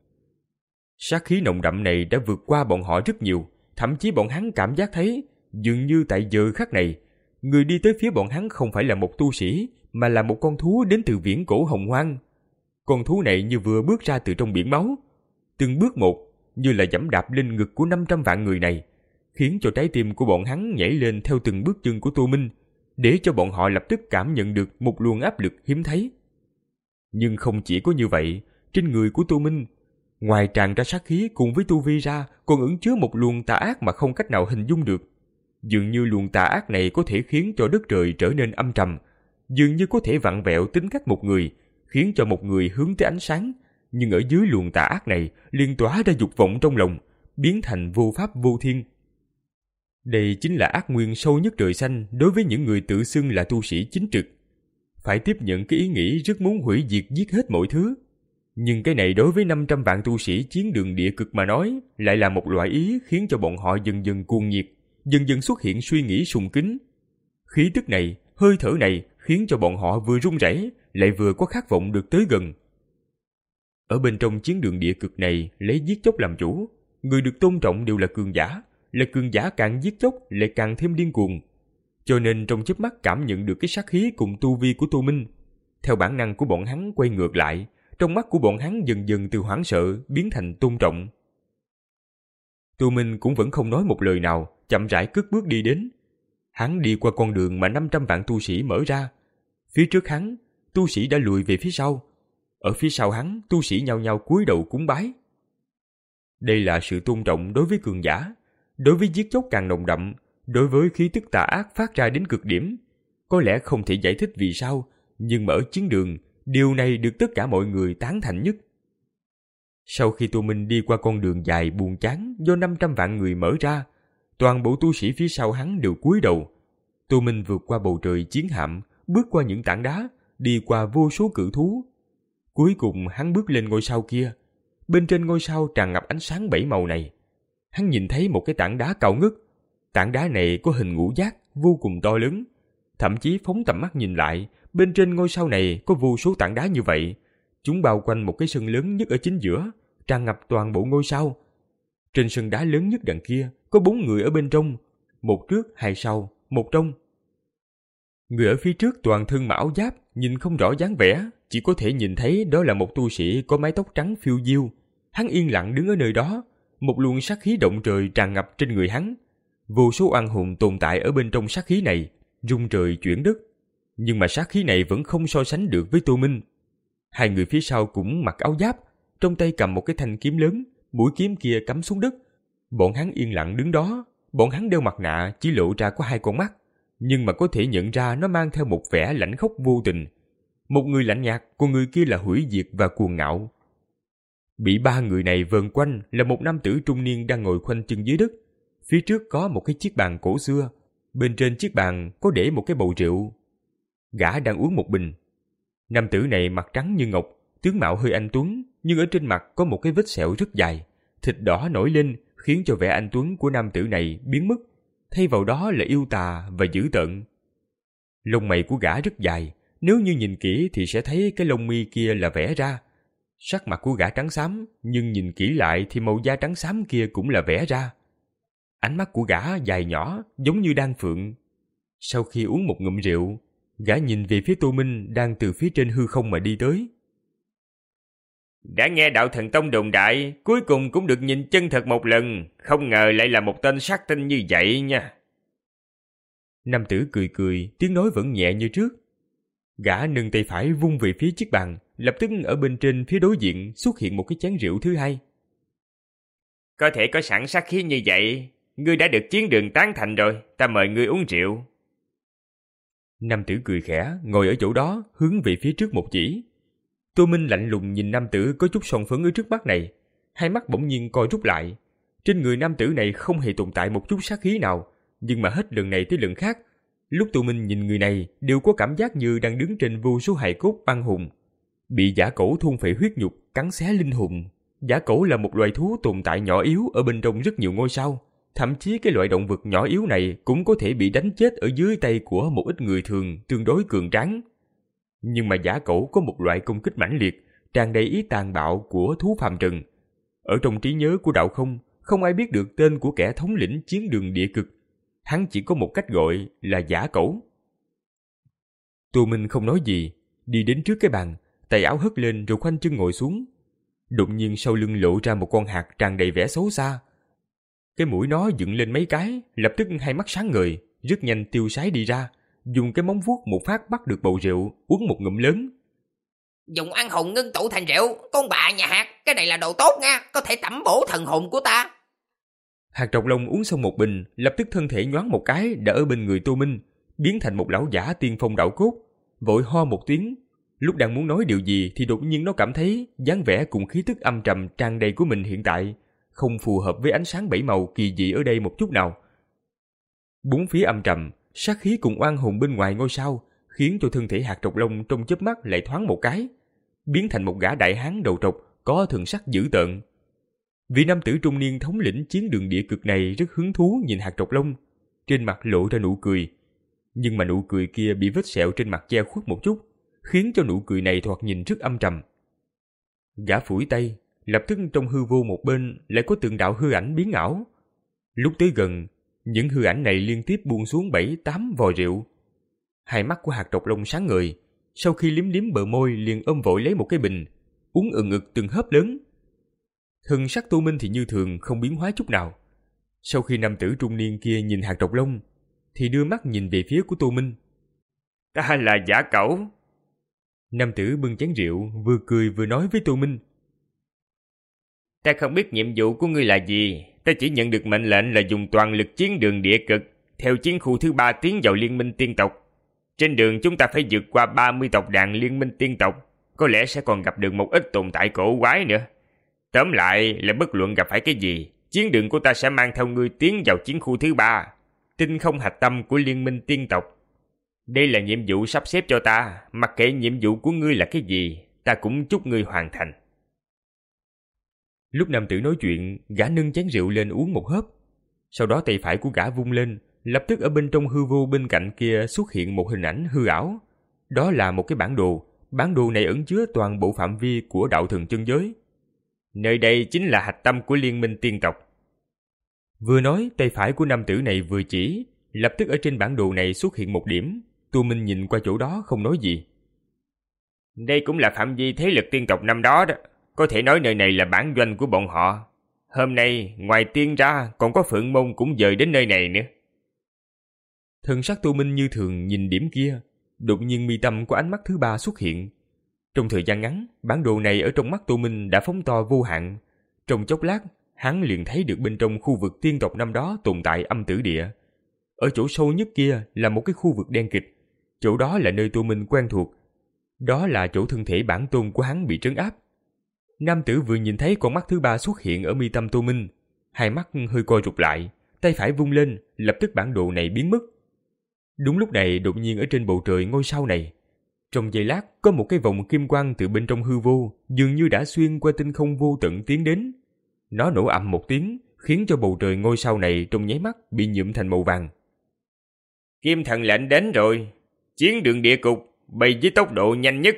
Sát khí nồng đậm này đã vượt qua bọn họ rất nhiều. Thậm chí bọn hắn cảm giác thấy, dường như tại giờ khắc này, người đi tới phía bọn hắn không phải là một tu sĩ, mà là một con thú đến từ viễn cổ hồng hoang. Con thú này như vừa bước ra từ trong biển máu. Từng bước một, như là giẫm đạp lên ngực của năm trăm vạn người này, khiến cho trái tim của bọn hắn nhảy lên theo từng bước chân của Tô Minh, để cho bọn họ lập tức cảm nhận được một luồng áp lực hiếm thấy. Nhưng không chỉ có như vậy, trên người của Tô Minh, ngoài tràn ra sát khí cùng với tu vi ra, còn ẩn chứa một luồng tà ác mà không cách nào hình dung được. Dường như luồng tà ác này có thể khiến cho đất trời trở nên âm trầm, dường như có thể vặn vẹo tính cách một người, khiến cho một người hướng tới ánh sáng, nhưng ở dưới luồng tà ác này liền tỏa ra dục vọng trong lòng, biến thành vô pháp vô thiên. Đây chính là ác nguyên sâu nhất trời xanh đối với những người tự xưng là tu sĩ chính trực. Phải tiếp nhận cái ý nghĩ rất muốn hủy diệt giết hết mọi thứ. Nhưng cái này đối với năm trăm vạn tu sĩ chiến đường địa cực mà nói lại là một loại ý khiến cho bọn họ dần dần cuồng nhiệt, dần dần xuất hiện suy nghĩ sùng kính. Khí tức này, hơi thở này khiến cho bọn họ vừa run rẩy lại vừa có khát vọng được tới gần. Ở bên trong chiến đường địa cực này lấy giết chóc làm chủ, người được tôn trọng đều là cường giả, là cường giả càng giết chóc lại càng thêm điên cuồng. Cho nên trong chớp mắt cảm nhận được cái sát khí cùng tu vi của Tô Minh, theo bản năng của bọn hắn quay ngược lại, trong mắt của bọn hắn dần dần từ hoảng sợ biến thành tôn trọng. Tô Minh cũng vẫn không nói một lời nào, chậm rãi cất bước đi đến. Hắn đi qua con đường mà năm trăm vạn tu sĩ mở ra. Phía trước hắn, tu sĩ đã lùi về phía sau. Ở phía sau hắn, tu sĩ nhao nhao cúi đầu cúng bái. Đây là sự tôn trọng đối với cường giả, đối với giết chóc càng nồng đậm, đối với khí tức tà ác phát ra đến cực điểm. Có lẽ không thể giải thích vì sao, nhưng mà ở chiến đường, điều này được tất cả mọi người tán thành nhất. Sau khi Tô Minh đi qua con đường dài buồn chán do năm trăm vạn người mở ra, toàn bộ tu sĩ phía sau hắn đều cúi đầu. Tô Minh vượt qua bầu trời chiến hạm, bước qua những tảng đá, đi qua vô số cự thú. Cuối cùng hắn bước lên ngôi sao kia. Bên trên ngôi sao tràn ngập ánh sáng bảy màu này. Hắn nhìn thấy một cái tảng đá cao ngất. Tảng đá này có hình ngũ giác, vô cùng to lớn. Thậm chí phóng tầm mắt nhìn lại, bên trên ngôi sao này có vô số tảng đá như vậy. Chúng bao quanh một cái sân lớn nhất ở chính giữa, tràn ngập toàn bộ ngôi sao. Trên sân đá lớn nhất đằng kia, có bốn người ở bên trong. Một trước, hai sau, một trong. Người ở phía trước toàn thân mặc áo giáp, nhìn không rõ dáng vẻ, chỉ có thể nhìn thấy đó là một tu sĩ có mái tóc trắng phiêu diêu. Hắn yên lặng đứng ở nơi đó, một luồng sát khí động trời tràn ngập trên người hắn. Vô số oan hồn tồn tại ở bên trong sát khí này, rung trời chuyển đất. Nhưng mà sát khí này vẫn không so sánh được với Tô Minh. Hai người phía sau cũng mặc áo giáp, trong tay cầm một cái thanh kiếm lớn, mũi kiếm kia cắm xuống đất. Bọn hắn yên lặng đứng đó, bọn hắn đeo mặt nạ chỉ lộ ra có hai con mắt, nhưng mà có thể nhận ra nó mang theo một vẻ lãnh khốc vô tình. Một người lạnh nhạt, còn người kia là hủy diệt và cuồng ngạo. Bị ba người này vờn quanh là một nam tử trung niên đang ngồi khoanh chân dưới đất. Phía trước có một cái chiếc bàn cổ xưa, bên trên chiếc bàn có để một cái bầu rượu. Gã đang uống một bình. Nam tử này mặt trắng như ngọc, tướng mạo hơi anh tuấn, nhưng ở trên mặt có một cái vết sẹo rất dài, thịt đỏ nổi lên khiến cho vẻ anh tuấn của nam tử này biến mất, thay vào đó là yêu tà và dữ tợn. Lông mày của gã rất dài, nếu như nhìn kỹ thì sẽ thấy cái lông mi kia là vẽ ra. Sắc mặt của gã trắng xám, nhưng nhìn kỹ lại thì màu da trắng xám kia cũng là vẽ ra. Ánh mắt của gã dài nhỏ, giống như đan phượng. Sau khi uống một ngụm rượu, gã nhìn về phía Tô Minh đang từ phía trên hư không mà đi tới.
Đã nghe Đạo Thần Tông đồn đại, cuối cùng cũng được nhìn chân thật một lần, không ngờ lại là một tên sát tinh như vậy nha.
Nam tử cười cười, tiếng nói vẫn nhẹ như trước. Gã nâng tay phải vung về phía chiếc bàn, lập tức ở bên trên phía đối diện xuất hiện một cái chén rượu thứ hai.
Có thể có sẵn sát khí như vậy, ngươi đã được chiến đường tán thành rồi, ta mời ngươi uống rượu.
Nam tử cười khẽ, ngồi ở chỗ đó, hướng về phía trước một chỉ. Tô Minh lạnh lùng nhìn nam tử có chút son phấn ở trước mắt này, hai mắt bỗng nhiên co rút lại. Trên người nam tử này không hề tồn tại một chút sát khí nào, nhưng mà hết lần này tới lần khác, lúc Tô Minh nhìn người này đều có cảm giác như đang đứng trên vô số hài cốt băng hùng, bị giả cẩu thôn phệ huyết nhục, cắn xé linh hồn. Giả cẩu là một loài thú tồn tại nhỏ yếu ở bên trong rất nhiều ngôi sao, thậm chí cái loại động vật nhỏ yếu này cũng có thể bị đánh chết ở dưới tay của một ít người thường tương đối cường tráng. Nhưng mà giả cẩu có một loại công kích mãnh liệt, tràn đầy ý tàn bạo của thú phàm trần. Ở trong trí nhớ của đạo không, không ai biết được tên của kẻ thống lĩnh chiến đường địa cực. Hắn chỉ có một cách gọi là giả cẩu. Tô Minh không nói gì, đi đến trước cái bàn, tay áo hất lên rồi khoanh chân ngồi xuống. Đột nhiên sau lưng lộ ra một con hạt tràn đầy vẻ xấu xa. Cái mũi nó dựng lên mấy cái, lập tức hai mắt sáng ngời, rất nhanh tiêu sái đi ra, dùng cái móng vuốt một phát bắt được bầu rượu, uống một ngụm lớn.
Dùng ăn hồn ngưng tụ thành rượu, con bà nhà hạt, cái này là đồ tốt nha, có thể tẩm bổ thần hồn của ta.
Hạt Trọc Long uống xong một bình, lập tức thân thể nhoáng một cái đã ở bên người Tô Minh, biến thành một lão giả tiên phong đạo cốt, vội ho một tiếng. Lúc đang muốn nói điều gì thì đột nhiên nó cảm thấy dáng vẻ cùng khí tức âm trầm tràn đầy của mình hiện tại không phù hợp với ánh sáng bảy màu kỳ dị ở đây một chút nào. Bốn phía âm trầm, sát khí cùng oan hồn bên ngoài ngôi sao khiến cho thân thể hạt trọc lông trong chớp mắt lại thoáng một cái, biến thành một gã đại hán đầu trọc có thần sắc dữ tợn. Vị nam tử trung niên thống lĩnh chiến đường địa cực này rất hứng thú nhìn hạt trọc lông, trên mặt lộ ra nụ cười. Nhưng mà nụ cười kia bị vết sẹo trên mặt che khuất một chút, khiến cho nụ cười này thoạt nhìn rất âm trầm. Gã phủi tay, lập tức trong hư vô một bên lại có từng đạo hư ảnh biến ảo. Lúc tới gần, những hư ảnh này liên tiếp buông xuống bảy tám vò rượu. Hai mắt của hạt trọc lông sáng ngời, sau khi liếm liếm bờ môi liền ôm vội lấy một cái bình, uống ừng ực từng hớp lớn. Thần sắc Tô Minh thì như thường không biến hóa chút nào. Sau khi nam tử trung niên kia nhìn hạt trọc lông, thì đưa mắt nhìn về phía của Tô Minh.
Ta là Giả Cẩu.
Nam tử bưng chén rượu, vừa cười vừa nói với Tô Minh.
Ta không biết nhiệm vụ của ngươi là gì, ta chỉ nhận được mệnh lệnh là dùng toàn lực chiến đường địa cực, theo chiến khu thứ ba tiến vào liên minh tiên tộc. Trên đường chúng ta phải vượt qua ba mươi tộc đàn liên minh tiên tộc, có lẽ sẽ còn gặp được một ít tồn tại cổ quái nữa. Tóm lại là bất luận gặp phải cái gì, chiến đường của ta sẽ mang theo ngươi tiến vào chiến khu thứ ba, tinh không hạch tâm của liên minh tiên tộc. Đây là nhiệm vụ sắp xếp cho ta, mặc kệ nhiệm vụ của ngươi là cái gì, ta cũng chúc ngươi hoàn thành.
Lúc nam tử nói chuyện, gã nâng chén rượu lên uống một hớp. Sau đó tay phải của gã vung lên, lập tức ở bên trong hư vô bên cạnh kia xuất hiện một hình ảnh hư ảo. Đó là một cái bản đồ, bản đồ này ẩn chứa toàn bộ phạm vi của đạo thần chân giới.
Nơi đây chính là hạch tâm của liên minh tiên tộc.
Vừa nói, tay phải của nam tử này vừa chỉ, lập tức ở trên bản đồ này xuất hiện một điểm. Tô Minh nhìn qua chỗ đó không nói gì.
Đây cũng là phạm vi thế lực tiên tộc năm đó đó. Có thể nói nơi này là bản doanh của bọn họ. Hôm nay, ngoài tiên ra, còn có Phượng Môn cũng dời đến nơi này nữa.
Thần sắc Tô Minh như thường nhìn điểm kia. Đột nhiên mi tâm có ánh mắt thứ ba xuất hiện. Trong thời gian ngắn, bản đồ này ở trong mắt Tô Minh đã phóng to vô hạn. Trong chốc lát, hắn liền thấy được bên trong khu vực tiên tộc năm đó tồn tại âm tử địa. Ở chỗ sâu nhất kia là một cái khu vực đen kịch. Chỗ đó là nơi Tô Minh quen thuộc. Đó là chỗ thân thể bản tôn của hắn bị trấn áp. Nam tử vừa nhìn thấy con mắt thứ ba xuất hiện ở mi tâm Tô Minh, hai mắt hơi co rụt lại, tay phải vung lên, lập tức bản đồ này biến mất. Đúng lúc này đột nhiên ở trên bầu trời ngôi sao này, trong giây lát có một cái vòng kim quang từ bên trong hư vô, dường như đã xuyên qua tinh không vô tận tiến đến. Nó nổ ầm một tiếng, khiến cho bầu trời ngôi sao này trong nháy mắt bị nhuộm thành màu vàng.
Kim thần lệnh đến rồi, chiến đường địa cục bay với tốc độ nhanh nhất.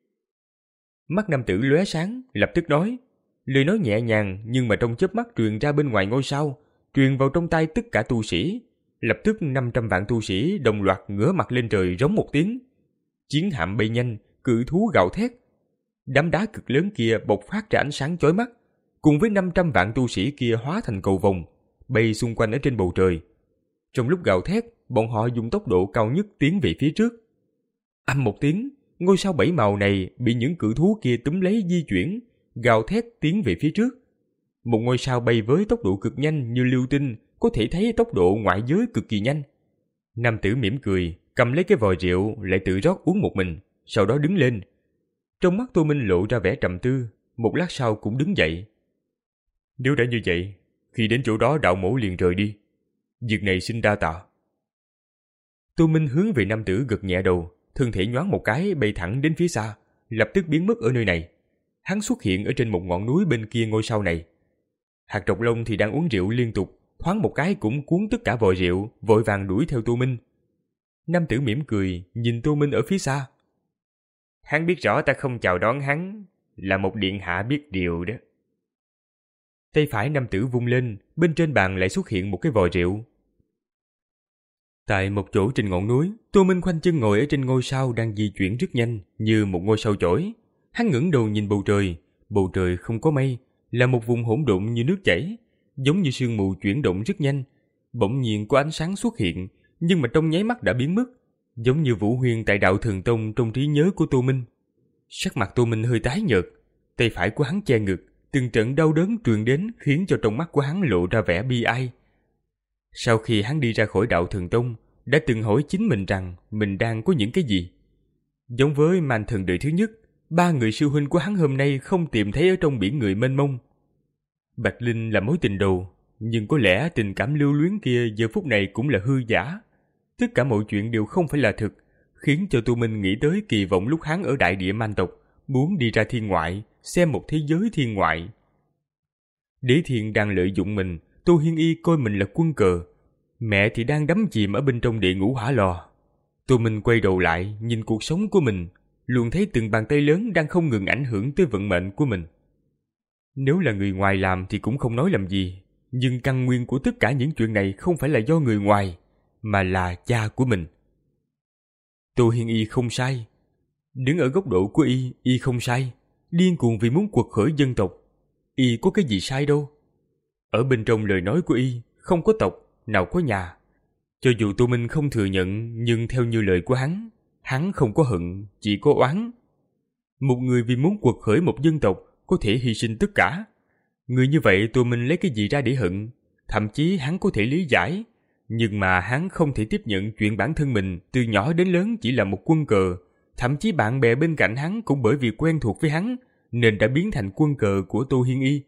Mắt nam tử lóe sáng, lập tức nói. Lời nói nhẹ nhàng nhưng mà trong chớp mắt truyền ra bên ngoài ngôi sao, truyền vào trong tai tất cả tu sĩ. Lập tức năm trăm vạn tu sĩ đồng loạt ngửa mặt lên trời rống một tiếng. Chiến hạm bay nhanh, cự thú gào thét. Đám đá cực lớn kia bộc phát ra ánh sáng chói mắt, cùng với năm trăm vạn tu sĩ kia hóa thành cầu vồng, bay xung quanh ở trên bầu trời. Trong lúc gào thét, bọn họ dùng tốc độ cao nhất tiến về phía trước. Âm một tiếng, ngôi sao bảy màu này bị những cự thú kia túm lấy di chuyển, gào thét tiến về phía trước. Một ngôi sao bay với tốc độ cực nhanh như lưu tinh, có thể thấy tốc độ ngoại giới cực kỳ nhanh. Nam tử mỉm cười, cầm lấy cái vòi rượu lại tự rót uống một mình, sau đó đứng lên. Trong mắt Tô Minh lộ ra vẻ trầm tư, một lát sau cũng đứng dậy. Nếu đã như vậy, khi đến chỗ đó đạo mẫu liền rời đi. Việc này xin đa tạ. Tô Minh hướng về nam tử gật nhẹ đầu, thân thể nhoáng một cái bay thẳng đến phía xa, lập tức biến mất ở nơi này. Hắn xuất hiện ở trên một ngọn núi bên kia ngôi sao này. Hạt trọc lông thì đang uống rượu liên tục, thoáng một cái cũng cuốn tất cả vòi rượu, vội vàng đuổi theo Tô Minh. Nam tử mỉm cười, nhìn Tô Minh ở phía xa.
Hắn biết rõ ta không chào đón hắn, là một điện hạ biết điều đó.
Tay phải nam tử vung lên, bên trên bàn lại xuất hiện một cái vòi rượu. Tại một chỗ trên ngọn núi, Tô Minh khoanh chân ngồi ở trên ngôi sao đang di chuyển rất nhanh, như một ngôi sao chổi. Hắn ngẩng đầu nhìn bầu trời, bầu trời không có mây, là một vùng hỗn độn như nước chảy, giống như sương mù chuyển động rất nhanh. Bỗng nhiên có ánh sáng xuất hiện, nhưng mà trong nháy mắt đã biến mất, giống như Vũ Huyên tại Đạo Thần Tông trong trí nhớ của Tô Minh. Sắc mặt Tô Minh hơi tái nhợt, tay phải của hắn che ngực, từng trận đau đớn truyền đến khiến cho trong mắt của hắn lộ ra vẻ bi ai. Sau khi hắn đi ra khỏi Đạo Thần Tông, đã từng hỏi chính mình rằng mình đang có những cái gì. Giống với màn thần đời thứ nhất, ba người sư huynh của hắn hôm nay không tìm thấy ở trong biển người mênh mông. Bạch Linh là mối tình đầu, Nhưng có lẽ tình cảm lưu luyến kia giờ phút này cũng là hư giả. Tất cả mọi chuyện đều không phải là thực, khiến cho Tô Minh nghĩ tới kỳ vọng lúc hắn ở đại địa man tộc, muốn đi ra thiên ngoại, xem một thế giới thiên ngoại. Đế Thiên đang lợi dụng mình, Tô Hiên Y coi mình là quân cờ, mẹ thì đang đắm chìm ở bên trong địa ngũ hỏa lò. Tô Minh quay đầu lại, nhìn cuộc sống của mình, luôn thấy từng bàn tay lớn đang không ngừng ảnh hưởng tới vận mệnh của mình. Nếu là người ngoài làm thì cũng không nói làm gì, nhưng căn nguyên của tất cả những chuyện này không phải là do người ngoài, mà là cha của mình. Tô Hiên Y không sai. Đứng ở góc độ của Y, Y không sai. Điên cuồng vì muốn quật khởi dân tộc, Y có cái gì sai đâu. Ở bên trong lời nói của Y, không có tộc, nào có nhà. Cho dù Tô Minh không thừa nhận, nhưng theo như lời của hắn, hắn không có hận, chỉ có oán. Một người vì muốn quật khởi một dân tộc có thể hy sinh tất cả. Người như vậy Tô Minh lấy cái gì ra để hận? Thậm chí hắn có thể lý giải, nhưng mà hắn không thể tiếp nhận chuyện bản thân mình từ nhỏ đến lớn chỉ là một quân cờ. Thậm chí bạn bè bên cạnh hắn cũng bởi vì quen thuộc với hắn nên đã biến thành quân cờ của Tô Hiên Y.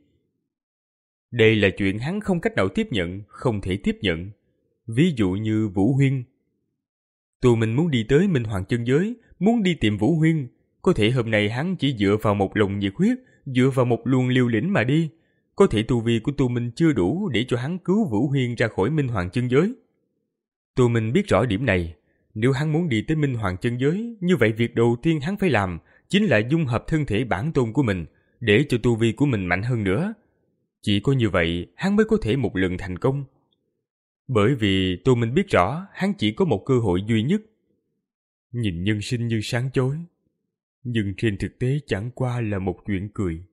Đây là chuyện hắn không cách nào tiếp nhận, không thể tiếp nhận. Ví dụ như Vũ Huyên. Tô Minh muốn đi tới Minh Hoàng chân giới, muốn đi tìm Vũ Huyên. Có thể hôm nay hắn chỉ dựa vào một lòng nhiệt huyết, dựa vào một luồng liều lĩnh mà đi. Có thể tu vi của Tô Minh chưa đủ để cho hắn cứu Vũ Huyên ra khỏi Minh Hoàng chân giới. Tô Minh biết rõ điểm này. Nếu hắn muốn đi tới Minh Hoàng chân giới, như vậy việc đầu tiên hắn phải làm chính là dung hợp thân thể bản tôn của mình, để cho tu vi của mình mạnh hơn nữa. Chỉ có như vậy, hắn mới có thể một lần thành công. Bởi vì Tô Minh biết rõ hắn chỉ có một cơ hội duy nhất. Nhìn nhân sinh như sáng chói, nhưng trên thực tế chẳng qua là một chuyện cười.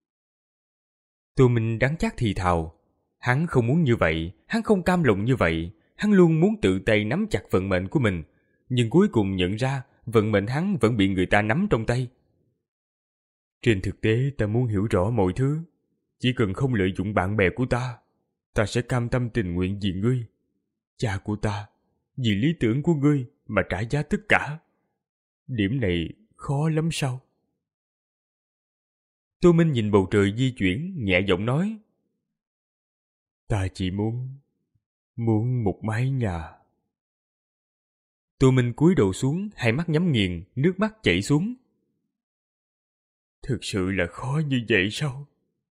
Tô Minh đắng chát thì thào. Hắn không muốn như vậy, hắn không cam lòng như vậy. Hắn luôn muốn tự tay nắm chặt vận mệnh của mình, nhưng cuối cùng nhận ra vận mệnh hắn vẫn bị người ta nắm trong tay. Trên thực tế ta muốn hiểu rõ mọi thứ. Chỉ cần không lợi dụng bạn bè của ta, ta sẽ cam tâm tình nguyện vì ngươi, cha của ta, vì lý tưởng của ngươi mà trả giá tất cả. Điểm này khó lắm sao? Tô Minh nhìn bầu trời di chuyển, nhẹ giọng nói. Ta chỉ muốn, muốn một mái nhà. Tô Minh cúi đầu xuống, hai mắt nhắm nghiền, nước mắt chảy xuống. Thực sự là khó như vậy sao?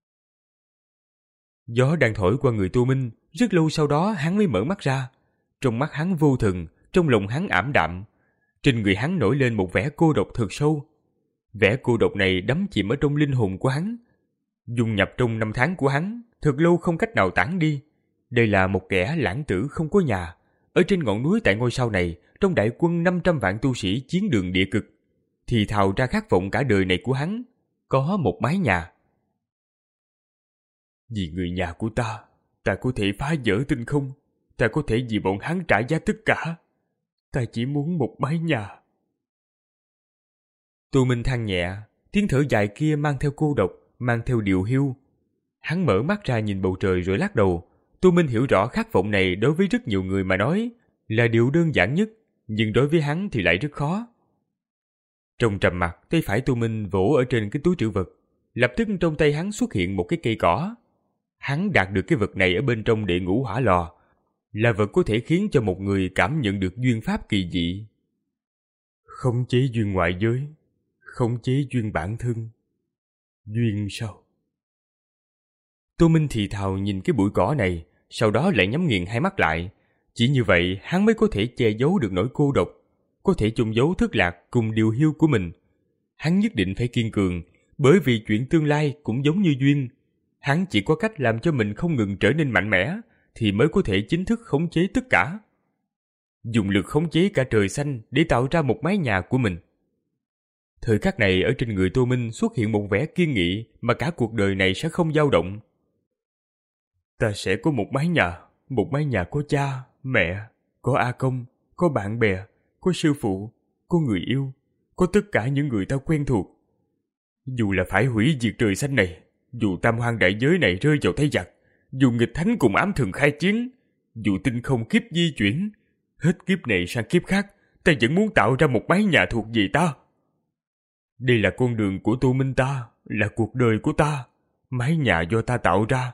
Gió đang thổi qua người Tô Minh, rất lâu sau đó hắn mới mở mắt ra. Trong mắt hắn vô thần, trong lòng hắn ảm đạm. Trên người hắn nổi lên một vẻ cô độc thật sâu. Vẻ cô độc này đắm chìm ở trong linh hồn của hắn, dung nhập trong năm tháng của hắn, thật lâu không cách nào tản đi. Đây là một kẻ lãng tử không có nhà, ở trên ngọn núi tại ngôi sao này, trong đại quân năm trăm vạn tu sĩ chiến đường địa cực, thì thào ra khát vọng cả đời này của hắn, có một mái nhà. Vì người nhà của ta, ta có thể phá vỡ tinh không, ta có thể vì bọn hắn trả giá tất cả. Ta chỉ muốn một mái nhà. Tô Minh than nhẹ, tiếng thở dài kia mang theo cô độc, mang theo điều hiu. Hắn mở mắt ra nhìn bầu trời rồi lắc đầu. Tô Minh hiểu rõ khát vọng này đối với rất nhiều người mà nói là điều đơn giản nhất, nhưng đối với hắn thì lại rất khó. Trong trầm mặc, tay phải Tô Minh vỗ ở trên cái túi trữ vật. Lập tức trong tay hắn xuất hiện một cái cây cỏ. Hắn đạt được cái vật này ở bên trong địa ngũ hỏa lò, là vật có thể khiến cho một người cảm nhận được duyên pháp kỳ dị. Khống chế duyên ngoại giới, khống chế duyên bản thân. Duyên sao? Tô Minh thì thào nhìn cái bụi cỏ này, sau đó lại nhắm nghiền hai mắt lại. Chỉ như vậy hắn mới có thể che giấu được nỗi cô độc, có thể chôn giấu thất lạc cùng điều hiu của mình. Hắn nhất định phải kiên cường, bởi vì chuyện tương lai cũng giống như duyên. Hắn chỉ có cách làm cho mình không ngừng trở nên mạnh mẽ, thì mới có thể chính thức khống chế tất cả. Dùng lực khống chế cả trời xanh để tạo ra một mái nhà của mình. Thời khắc này ở trên người Tô Minh xuất hiện một vẻ kiên nghị mà cả cuộc đời này sẽ không dao động. Ta sẽ có một mái nhà, một mái nhà có cha, mẹ, có A Công, có bạn bè, có sư phụ, có người yêu, có tất cả những người ta quen thuộc. Dù là phải hủy diệt trời xanh này, dù tam hoang đại giới này rơi vào tay giặc, dù nghịch thánh cùng ám thần khai chiến, dù tinh không kiếp di chuyển, hết kiếp này sang kiếp khác, ta vẫn muốn tạo ra một mái nhà thuộc về ta. Đây là con đường của Tô Minh ta, là cuộc đời của ta, mái nhà do ta tạo ra,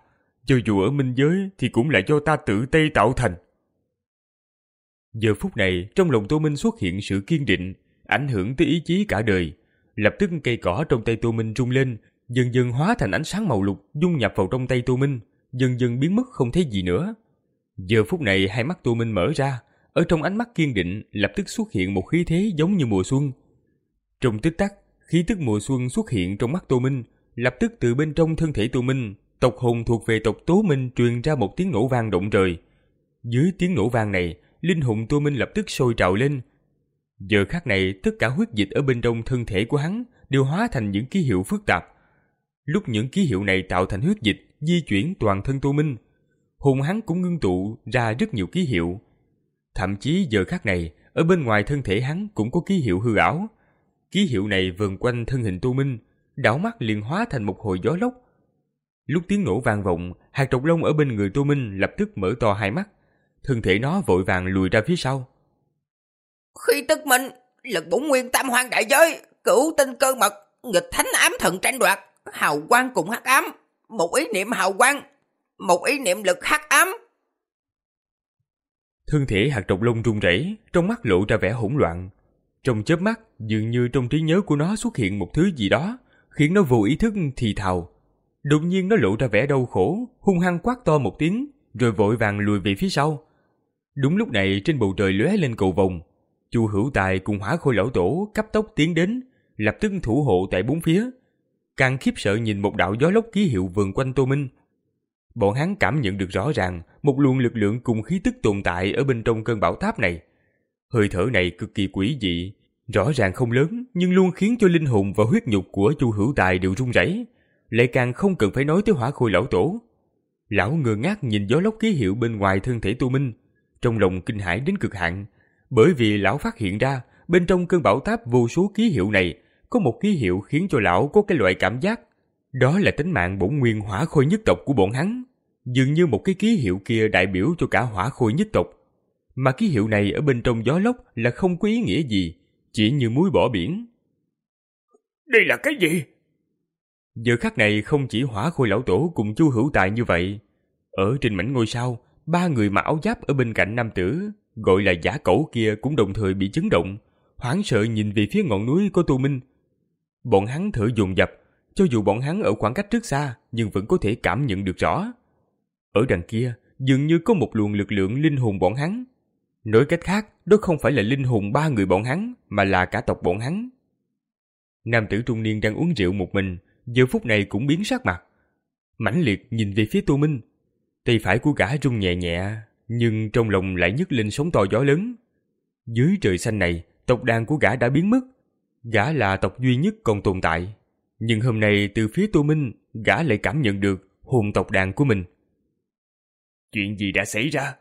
Cho dù ở minh giới thì cũng là do ta tự tay tạo thành.
Giờ phút này, trong lòng Tô Minh xuất hiện sự kiên định, ảnh hưởng tới ý chí cả đời. Lập tức cây cỏ trong tay Tô Minh rung lên, dần dần hóa thành ánh sáng màu lục, dung nhập vào trong tay Tô Minh, dần dần biến mất không thấy gì nữa. Giờ phút này hai mắt Tô Minh mở ra, ở trong ánh mắt kiên định lập tức xuất hiện một khí thế giống như mùa xuân. Trong tích tắc, khí tức mùa xuân xuất hiện trong mắt Tô Minh, lập tức từ bên trong thân thể Tô Minh, tộc hồn thuộc về tộc Tố Minh truyền ra một tiếng nổ vang động trời. Dưới tiếng nổ vang này, linh hồn Tô Minh lập tức sôi trào lên. Giờ khắc này, tất cả huyết dịch ở bên trong thân thể của hắn đều hóa thành những ký hiệu phức tạp. Lúc những ký hiệu này tạo thành huyết dịch di chuyển toàn thân Tô Minh, hồn hắn cũng ngưng tụ ra rất nhiều ký hiệu. Thậm chí giờ khắc này, ở bên ngoài thân thể hắn cũng có ký hiệu hư ảo. Ký hiệu này vần quanh thân hình Tô Minh, đảo mắt liền hóa thành một hồi gió lốc. Lúc tiếng nổ vang vọng, hạt trọc lông ở bên người Tô Minh lập tức mở to hai mắt, thân thể nó vội vàng lùi ra phía sau.
Khí tức mình, lực bổn nguyên tam hoang đại giới, cửu tinh cơ mật, nghịch thánh ám thần tranh đoạt, hào quang cùng hắc ám, một ý niệm hào quang, một ý niệm lực hắc ám.
Thân thể hạt trọc lông run rẩy, trong mắt lộ ra vẻ hỗn loạn. Trong chớp mắt, dường như trong trí nhớ của nó xuất hiện một thứ gì đó, khiến nó vô ý thức thì thào. Đột nhiên nó lộ ra vẻ đau khổ, hung hăng quát to một tiếng, rồi vội vàng lùi về phía sau. Đúng lúc này trên bầu trời lóe lên cầu vồng, Chu Hữu Tài cùng Hỏa Khôi lão tổ cấp tốc tiến đến, lập tức thủ hộ tại bốn phía. Càng khiếp sợ nhìn một đạo gió lốc ký hiệu vờn quanh Tô Minh. Bọn hắn cảm nhận được rõ ràng một luồng lực lượng cùng khí tức tồn tại ở bên trong cơn bão táp này. Hơi thở này cực kỳ quỷ dị, rõ ràng không lớn nhưng luôn khiến cho linh hồn và huyết nhục của Chu Hữu Tài đều run rẩy. Lại càng không cần phải nói tới Hỏa Khôi lão tổ. Lão ngơ ngác nhìn gió lốc ký hiệu bên ngoài thân thể Tô Minh, trong lòng kinh hãi đến cực hạn, bởi vì lão phát hiện ra bên trong cơn bão táp vô số ký hiệu này có một ký hiệu khiến cho lão có cái loại cảm giác, đó là tính mạng bổn nguyên Hỏa Khôi nhất tộc của bọn hắn. Dường như một cái ký hiệu kia đại biểu cho cả Hỏa Khôi nhất tộc, mà ký hiệu này ở bên trong gió lốc là không có ý nghĩa gì, chỉ như muối bỏ biển.
Đây là cái gì?
Giờ khắc này không chỉ Hỏa Khôi lão tổ cùng Chu Hữu Tài như vậy, ở trên mảnh ngôi sao, ba người mặc áo giáp ở bên cạnh nam tử gọi là Giả Cẩu kia cũng đồng thời bị chấn động, hoảng sợ nhìn về phía ngọn núi của Tô Minh. Bọn hắn thở dồn dập, cho dù bọn hắn ở khoảng cách rất xa nhưng vẫn có thể cảm nhận được rõ. Ở đằng kia dường như có một luồng lực lượng linh hồn bọn hắn. Nói cách khác, đó không phải là linh hồn ba người bọn hắn, mà là cả tộc bọn hắn. Nam tử trung niên đang uống rượu một mình, giờ phút này cũng biến sắc mặt, mãnh liệt nhìn về phía Tô Minh. Tay phải của gã rung nhẹ nhẹ, nhưng trong lòng lại nhấc lên sóng to gió lớn. Dưới trời xanh này, tộc đàn của gã đã biến mất. Gã là tộc duy nhất còn tồn tại, nhưng hôm nay từ phía Tô Minh, gã lại cảm nhận được hồn tộc đàn của mình.
Chuyện gì đã xảy ra?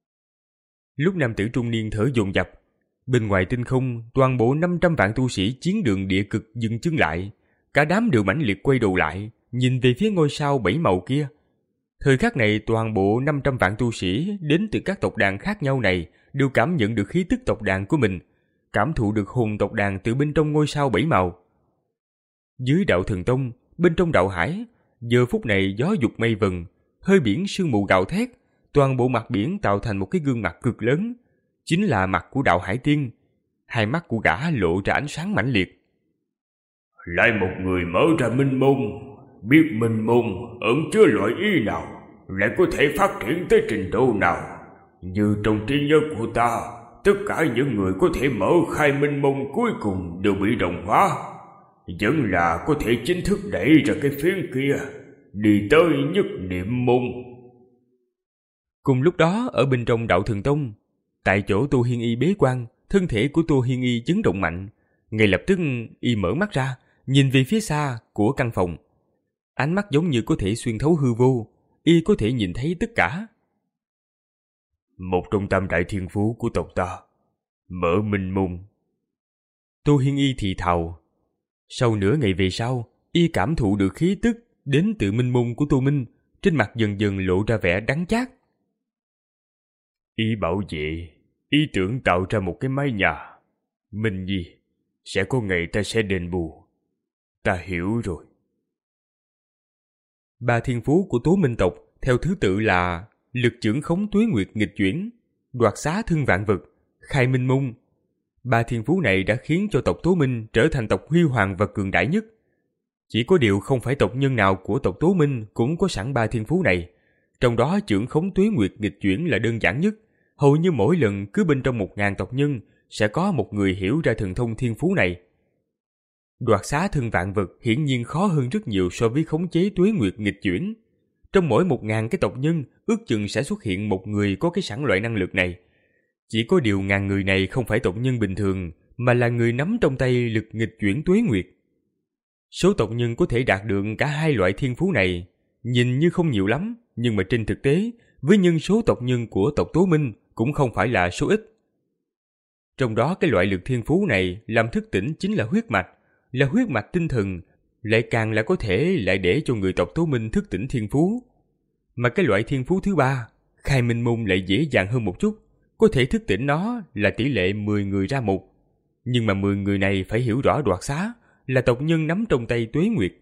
Lúc nam tử trung niên thở dồn dập, bên ngoài tinh không, toàn bộ năm trăm vạn tu sĩ chiến đường địa cực dừng chân lại. Cả đám đều mãnh liệt quay đầu lại, nhìn về phía ngôi sao bảy màu kia. Thời khắc này toàn bộ năm trăm vạn tu sĩ đến từ các tộc đàn khác nhau này đều cảm nhận được khí tức tộc đàn của mình, cảm thụ được hồn tộc đàn từ bên trong ngôi sao bảy màu. Dưới đạo thần tông, bên trong đạo hải, giờ phút này gió dục mây vần, hơi biển sương mù gào thét, toàn bộ mặt biển tạo thành một cái gương mặt cực lớn, chính là mặt của đạo hải tiên. Hai mắt của gã lộ ra ánh sáng mãnh liệt.
Lại một người mở ra minh mông, biết minh mông ẩn chứa loại ý nào, lại có thể phát triển tới trình độ nào. Như trong trí nhớ của ta, tất cả những người có thể mở khai minh mông cuối cùng đều bị đồng hóa, vẫn là có thể chính thức đẩy ra cái phiến kia, đi tới nhất niệm môn.
Cùng lúc đó ở bên trong đạo thần tông, tại chỗ Tô Hiên Y bế quan, thân thể của Tô Hiên Y chấn động mạnh. Ngay lập tức y mở mắt ra, nhìn về phía xa của căn phòng. Ánh mắt giống như có thể xuyên thấu hư vô, y có thể nhìn thấy tất cả.
Một trong tam đại thiên phú của tộc ta, mở minh môn.
Tô Hiên Y thì thào. Sau nửa ngày về sau, y cảm thụ được khí tức đến từ minh môn của Tô Minh, trên mặt dần dần lộ ra vẻ đắng chát.
Ý bảo vệ, ý tưởng tạo ra một cái mái nhà. Minh Nhi, sẽ có ngày ta sẽ đền bù. Ta hiểu rồi.
Ba thiên phú của Tố Minh tộc theo thứ tự là lực chưởng khống tuế nguyệt nghịch chuyển, đoạt xá thương vạn vật, khai minh mông. Ba thiên phú này đã khiến cho tộc Tố Minh trở thành tộc huy hoàng và cường đại nhất. Chỉ có điều không phải tộc nhân nào của tộc Tố Minh cũng có sẵn ba thiên phú này. Trong đó chưởng khống tuế nguyệt nghịch chuyển là đơn giản nhất. Hầu như mỗi lần cứ bên trong một ngàn tộc nhân sẽ có một người hiểu ra thần thông thiên phú này. Đoạt xá thân vạn vật hiển nhiên khó hơn rất nhiều so với khống chế tuế nguyệt nghịch chuyển. Trong mỗi một ngàn cái tộc nhân, ước chừng sẽ xuất hiện một người có cái sẵn loại năng lực này. Chỉ có điều ngàn người này không phải tộc nhân bình thường, mà là người nắm trong tay lực nghịch chuyển tuế nguyệt. Số tộc nhân có thể đạt được cả hai loại thiên phú này, nhìn như không nhiều lắm, nhưng mà trên thực tế, với nhân số tộc nhân của tộc Tố Minh cũng không phải là số ít. Trong đó cái loại lực thiên phú này làm thức tỉnh chính là huyết mạch, là huyết mạch tinh thần, lại càng là có thể lại để cho người tộc Tố Minh thức tỉnh thiên phú. Mà cái loại thiên phú thứ ba, khai minh môn lại dễ dàng hơn một chút, có thể thức tỉnh nó là tỷ lệ mười người ra một. Nhưng mà mười người này phải hiểu rõ đoạt xá, là tộc nhân nắm trong tay tuế nguyệt.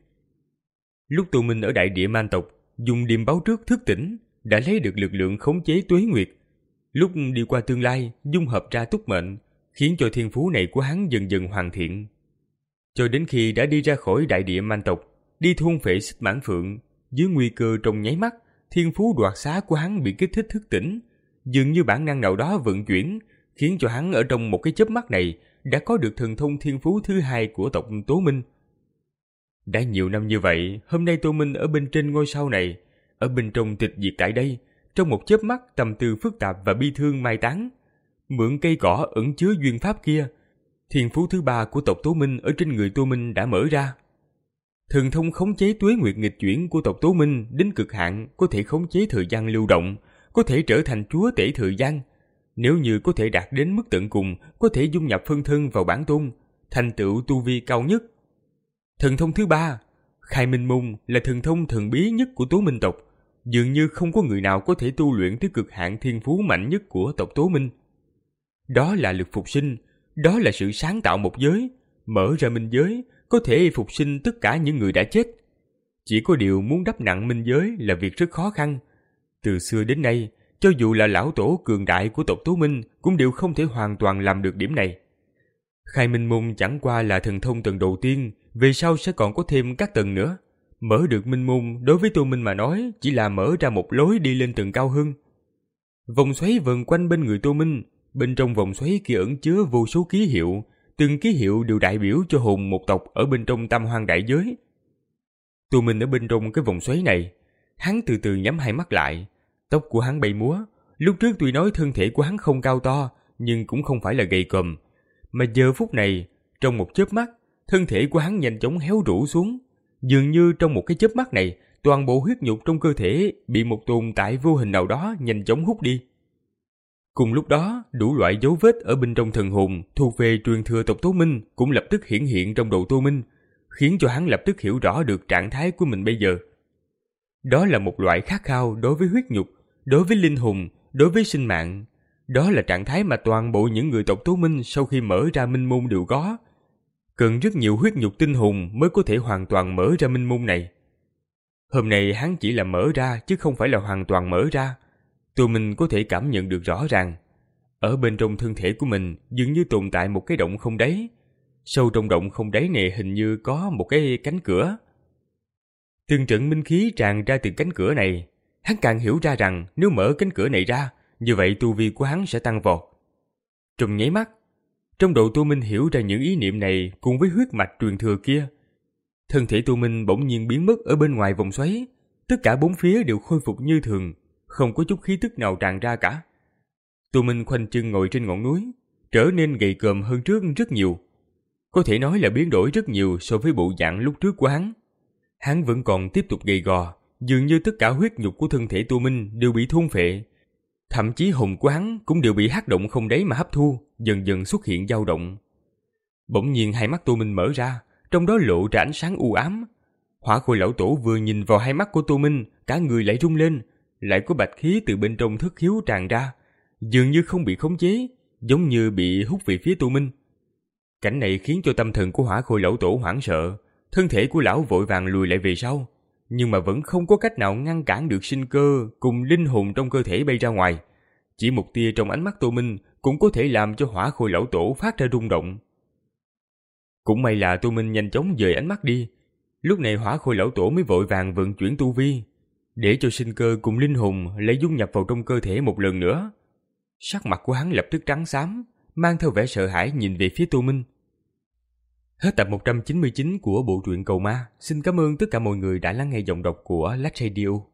Lúc Tô Minh ở đại địa man tộc, dùng điềm báo trước thức tỉnh, đã lấy được lực lượng khống chế tuế nguyệt. Lúc đi qua tương lai, dung hợp ra túc mệnh, khiến cho thiên phú này của hắn dần dần hoàn thiện. Cho đến khi đã đi ra khỏi đại địa man tộc, đi thôn phệ xích mãn phượng, dưới nguy cơ trong nháy mắt, thiên phú đoạt xá của hắn bị kích thích thức tỉnh, dường như bản năng nào đó vận chuyển, khiến cho hắn ở trong một cái chớp mắt này đã có được thần thông thiên phú thứ hai của tộc Tố Minh. Đã nhiều năm như vậy, hôm nay Tô Minh ở bên trên ngôi sao này, ở bên trong tịch diệt tại đây, trong một chớp mắt tâm tư phức tạp và bi thương mai táng, mượn cây cỏ ẩn chứa duyên pháp kia, thiên phú thứ ba của tộc Tố Minh ở trên người Tô Minh đã mở ra. Thần thông khống chế tuế nguyệt nghịch chuyển của tộc Tố Minh đến cực hạn có thể khống chế thời gian lưu động, có thể trở thành chúa tể thời gian. Nếu như có thể đạt đến mức tận cùng, có thể dung nhập phân thân vào bản tôn, thành tựu tu vi cao nhất. Thần thông thứ ba, khai minh môn, là thần thông thần bí nhất của Tố Minh tộc. Dường như không có người nào có thể tu luyện tới cực hạn thiên phú mạnh nhất của tộc Tố Minh. Đó là lực phục sinh, đó là sự sáng tạo một giới, mở ra minh giới, có thể phục sinh tất cả những người đã chết. Chỉ có điều muốn đắp nặng minh giới là việc rất khó khăn. Từ xưa đến nay, cho dù là lão tổ cường đại của tộc Tố Minh cũng đều không thể hoàn toàn làm được điểm này. Khai minh môn chẳng qua là thần thông tầng đầu tiên, về sau sẽ còn có thêm các tầng nữa. Mở được minh môn đối với Tô Minh mà nói chỉ là mở ra một lối đi lên tầng cao hơn. Vòng xoáy vần quanh bên người Tô Minh, bên trong vòng xoáy kia ẩn chứa vô số ký hiệu, từng ký hiệu đều đại biểu cho hồn một tộc ở bên trong tam hoang đại giới. Tô Minh ở bên trong cái vòng xoáy này, hắn từ từ nhắm hai mắt lại, tóc của hắn bay múa. Lúc trước tuy nói thân thể của hắn không cao to, nhưng cũng không phải là gầy còm, mà giờ phút này, trong một chớp mắt, thân thể của hắn nhanh chóng héo rũ xuống. Dường như trong một cái chớp mắt này, toàn bộ huyết nhục trong cơ thể bị một tồn tại vô hình nào đó nhanh chóng hút đi. Cùng lúc đó, đủ loại dấu vết ở bên trong thần hồn thuộc về truyền thừa tộc Tố Minh cũng lập tức hiển hiện trong đầu Tô Minh, khiến cho hắn lập tức hiểu rõ được trạng thái của mình bây giờ. Đó là một loại khát khao đối với huyết nhục, đối với linh hồn, đối với sinh mạng. Đó là trạng thái mà toàn bộ những người tộc Tố Minh sau khi mở ra minh môn đều có. Cần rất nhiều huyết nhục tinh hồn mới có thể hoàn toàn mở ra minh môn này. Hôm nay hắn chỉ là mở ra chứ không phải là hoàn toàn mở ra. Tô Minh có thể cảm nhận được rõ ràng. Ở bên trong thân thể của mình dường như tồn tại một cái động không đáy. Sâu trong động không đáy này hình như có một cái cánh cửa. Từng trận minh khí tràn ra từ cánh cửa này. Hắn càng hiểu ra rằng nếu mở cánh cửa này ra, như vậy tu vi của hắn sẽ tăng vọt. Trong nháy mắt, trong đầu Tô Minh hiểu ra những ý niệm này cùng với huyết mạch truyền thừa kia. Thân thể Tô Minh bỗng nhiên biến mất ở bên ngoài vòng xoáy. Tất cả bốn phía đều khôi phục như thường, không có chút khí tức nào tràn ra cả. Tô Minh khoanh chân ngồi trên ngọn núi, trở nên gầy còm hơn trước rất nhiều. Có thể nói là biến đổi rất nhiều so với bộ dạng lúc trước của hắn. Hắn vẫn còn tiếp tục gầy gò, dường như tất cả huyết nhục của thân thể Tô Minh đều bị thôn phệ. Thậm chí hồn của hắn cũng đều bị hắc động không đáy mà hấp thu, dần dần xuất hiện dao động. Bỗng nhiên hai mắt Tô Minh mở ra, trong đó lộ ra ánh sáng u ám. Hỏa Khôi lão tổ vừa nhìn vào hai mắt của Tô Minh, cả người lại rung lên, lại có bạch khí từ bên trong thất khiếu tràn ra, dường như không bị khống chế, giống như bị hút về phía Tô Minh. Cảnh này khiến cho tâm thần của Hỏa Khôi lão tổ hoảng sợ, thân thể của lão vội vàng lùi lại về sau. nhưng mà vẫn không có cách nào ngăn cản được sinh cơ cùng linh hồn trong cơ thể bay ra ngoài. Chỉ một tia trong ánh mắt Tô Minh cũng có thể làm cho hỏa khôi lão tổ phát ra rung động. Cũng may là Tô Minh nhanh chóng dời ánh mắt đi. Lúc này hỏa khôi lão tổ mới vội vàng vận chuyển tu vi, để cho sinh cơ cùng linh hồn lại dung nhập vào trong cơ thể một lần nữa. Sắc mặt của hắn lập tức trắng xám, mang theo vẻ sợ hãi nhìn về phía Tô Minh. Hết tập một trăm chín mươi chín của bộ truyện Cầu Ma. Xin cảm ơn tất cả mọi người đã lắng nghe giọng đọc của Lách Radio.